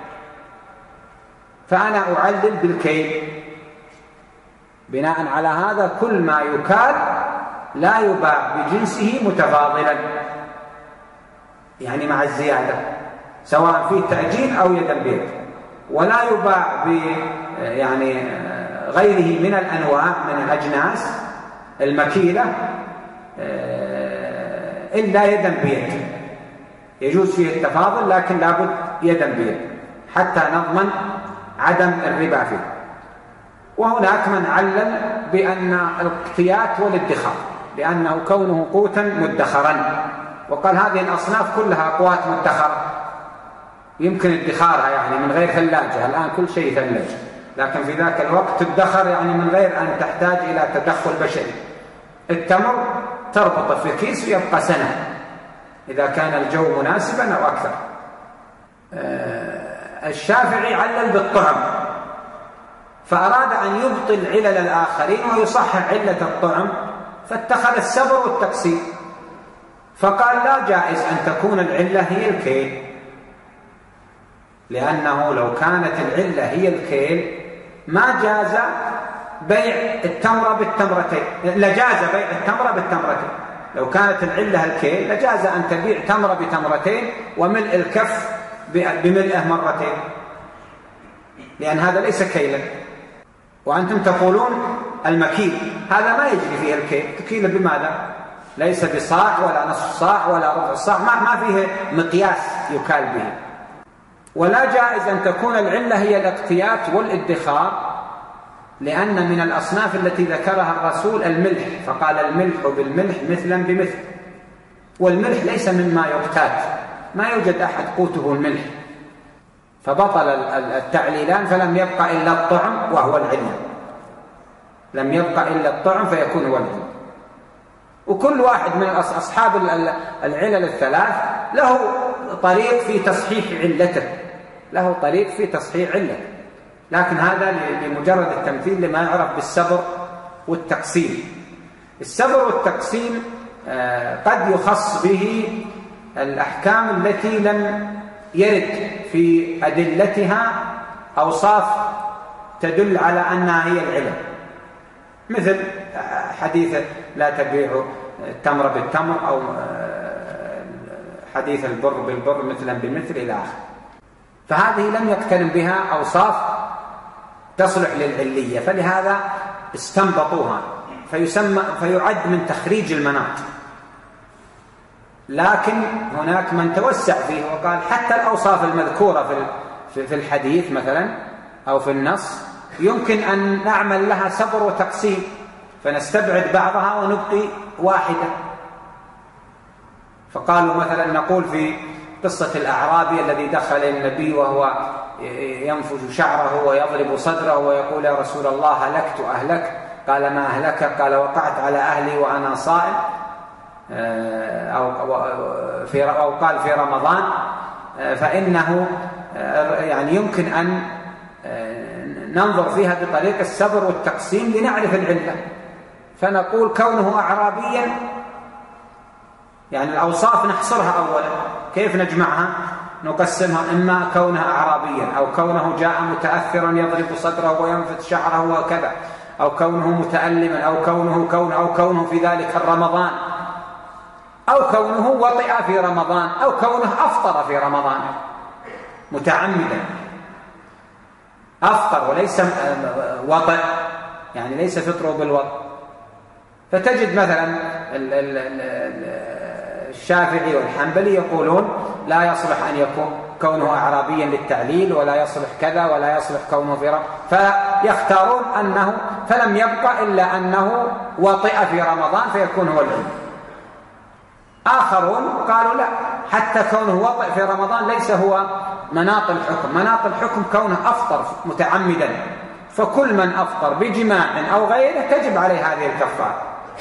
فأنا أعلل بالكيل. بناء على هذا كل ما يكال لا يباع بجنسه متفاضلا، يعني مع الزيادة، سواء فيه تأجيل أو يدا بيد، ولا يباع ب يعني غيره من الأنواع من الأجناس المكيلة إلا يدا بيد. يجوز فيه التفاضل لكن لابد يدا بيد حتى نضمن عدم الربا فيه. وهناك من علل بأن الاقتيات والادخار، لأنه كونه قوتا مدخرا، وقال هذه الأصناف كلها أقوات مدخرة يمكن ادخارها، يعني من غير ثلاجة. الآن كل شيء ثلاجة، لكن في ذاك الوقت تدخر يعني من غير أن تحتاج إلى تدخل بشري. التمر تربط في كيس ويبقى سنة إذا كان الجو مناسبا أو أكثر. الشافعي علل بالطعم، فأراد أن يبطل علل الآخرين ويصحح علة الطعم، فاتخذ السبر والتقسيم، فقال لا جائز أن تكون العلة هي الكيل، لأنه لو كانت العلة هي الكيل ما جاز بيع التمرة بالتمرتين، لجاز بيع التمرة بالتمرتين. لو كانت العلة الكيل لجاز أن تبيع تمرة بتمرتين وملء الكف بملئه مرتين، لأن هذا ليس كيلا. وأنتم تقولون المكيل هذا ما يجري فيه الكيل، تكيل بماذا؟ ليس بصاع ولا نصف صاع ولا ربع صاع، ما, ما فيه مقياس يكال به. ولا جائز أن تكون العلة هي الاقتيات والادخار، لأن من الأصناف التي ذكرها الرسول الملح، فقال الملح بالملح مثلا بمثل، والملح ليس مما يقتات، ما يوجد أحد قوته الملح، فبطل التعليلان، فلم يبقى إلا الطعم وهو العلة، لم يبقى إلا الطعم فيكون هو العلة. وكل واحد من أصحاب العلل الثلاث له طريق في تصحيح علته، له طريق في تصحيح علته، لكن هذا لمجرد التمثيل لما يعرف بالسبر والتقسيم. السبر والتقسيم قد يخص به الأحكام التي لم يرد في أدلتها أوصاف تدل على أنها هي العلة، مثل حديث لا تبيع التمر بالتمر، أو حديث البر بالبر مثلا بمثل إلى آخره. فهذه لم يقترن بها أوصاف تصلح للعلية، فلهذا استنبطوها، فيسمى فيعد من تخريج المناط. لكن هناك من توسع فيه وقال حتى الأوصاف المذكورة في الحديث مثلا أو في النص يمكن أن نعمل لها سبر وتقسيم، فنستبعد بعضها ونبقي واحدة. فقالوا مثلا نقول في قصة الأعرابي الذي دخل النبي وهو ينفج شعره ويضرب صدره ويقول يا رسول الله هلكت أهلك، قال ما أهلك؟ قال وقعت على أهلي وأنا صائم، أو, في أو قال في رمضان. فإنه يعني يمكن أن ننظر فيها بطريقة السبر والتقسيم لنعرف العلة، فنقول كونه أعرابيا، يعني الأوصاف نحصرها أولا، كيف نجمعها؟ نقسمها، إما كونه أعرابيا، أو كونه جاء متأثرا يضرب صدره وينفث شعره وكذا، أو كونه متألما، أو كونه كونه أو كونه في ذلك الرمضان، أو كونه وطئ في رمضان، أو كونه أفطر في رمضان متعمدا، أفطر وليس وطئ، يعني ليس فطره بالوطئ. فتجد مثلا الشافعي والحنبلي يقولون لا يصلح أن يكون كونه أعرابيا للتعليل، ولا يصلح كذا، ولا يصلح كونه في رمضان، فيختارون أنه فلم يبقى إلا أنه وطئ في رمضان فيكون هو العلم. آخرون قالوا لا، حتى كونه وطئ في رمضان ليس هو مناط الحكم، مناط الحكم كونه أفطر متعمدا، فكل من أفطر بجماع أو غيره تجب عليه هذه الكفارة.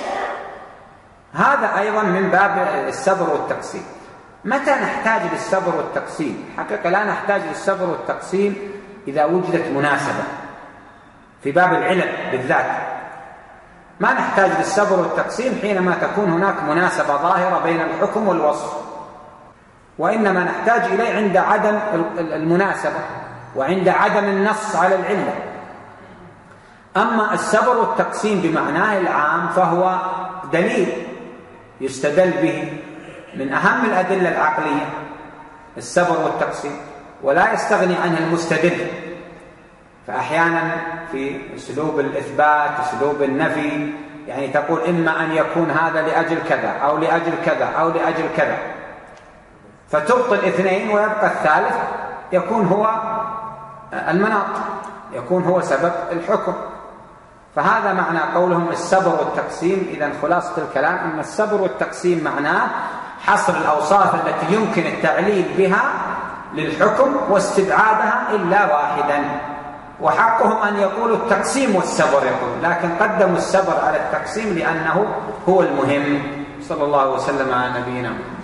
هذا أيضا من باب السبر والتقسيم. متى نحتاج للسبر والتقسيم؟ حقيقة لا نحتاج للسبر والتقسيم إذا وجدت مناسبة في باب العلل بالذات، ما نحتاج للسبر والتقسيم حينما تكون هناك مناسبة ظاهرة بين الحكم والوصف، وإنما نحتاج إليه عند عدم المناسبة وعند عدم النص على العلة. أما السبر والتقسيم بمعناه العام فهو دليل يستدل به، من أهم الأدلة العقلية السبر والتقسيم، ولا يستغني عنه المستدل. فأحيانا في أسلوب الإثبات أسلوب النفي، يعني تقول إما أن يكون هذا لأجل كذا أو لأجل كذا أو لأجل كذا، فتبطل اثنين ويبقى الثالث يكون هو المناط، يكون هو سبب الحكم. فهذا معنى قولهم السبر والتقسيم. إذن خلاصة الكلام أن السبر والتقسيم معناه حصر الأوصاف التي يمكن التعليل بها للحكم واستبعادها إلا واحدا، وحقهم أن يقولوا التقسيم والسبر يقول، لكن قدموا السبر على التقسيم لأنه هو المهم. صلى الله وسلم على نبينا محمد.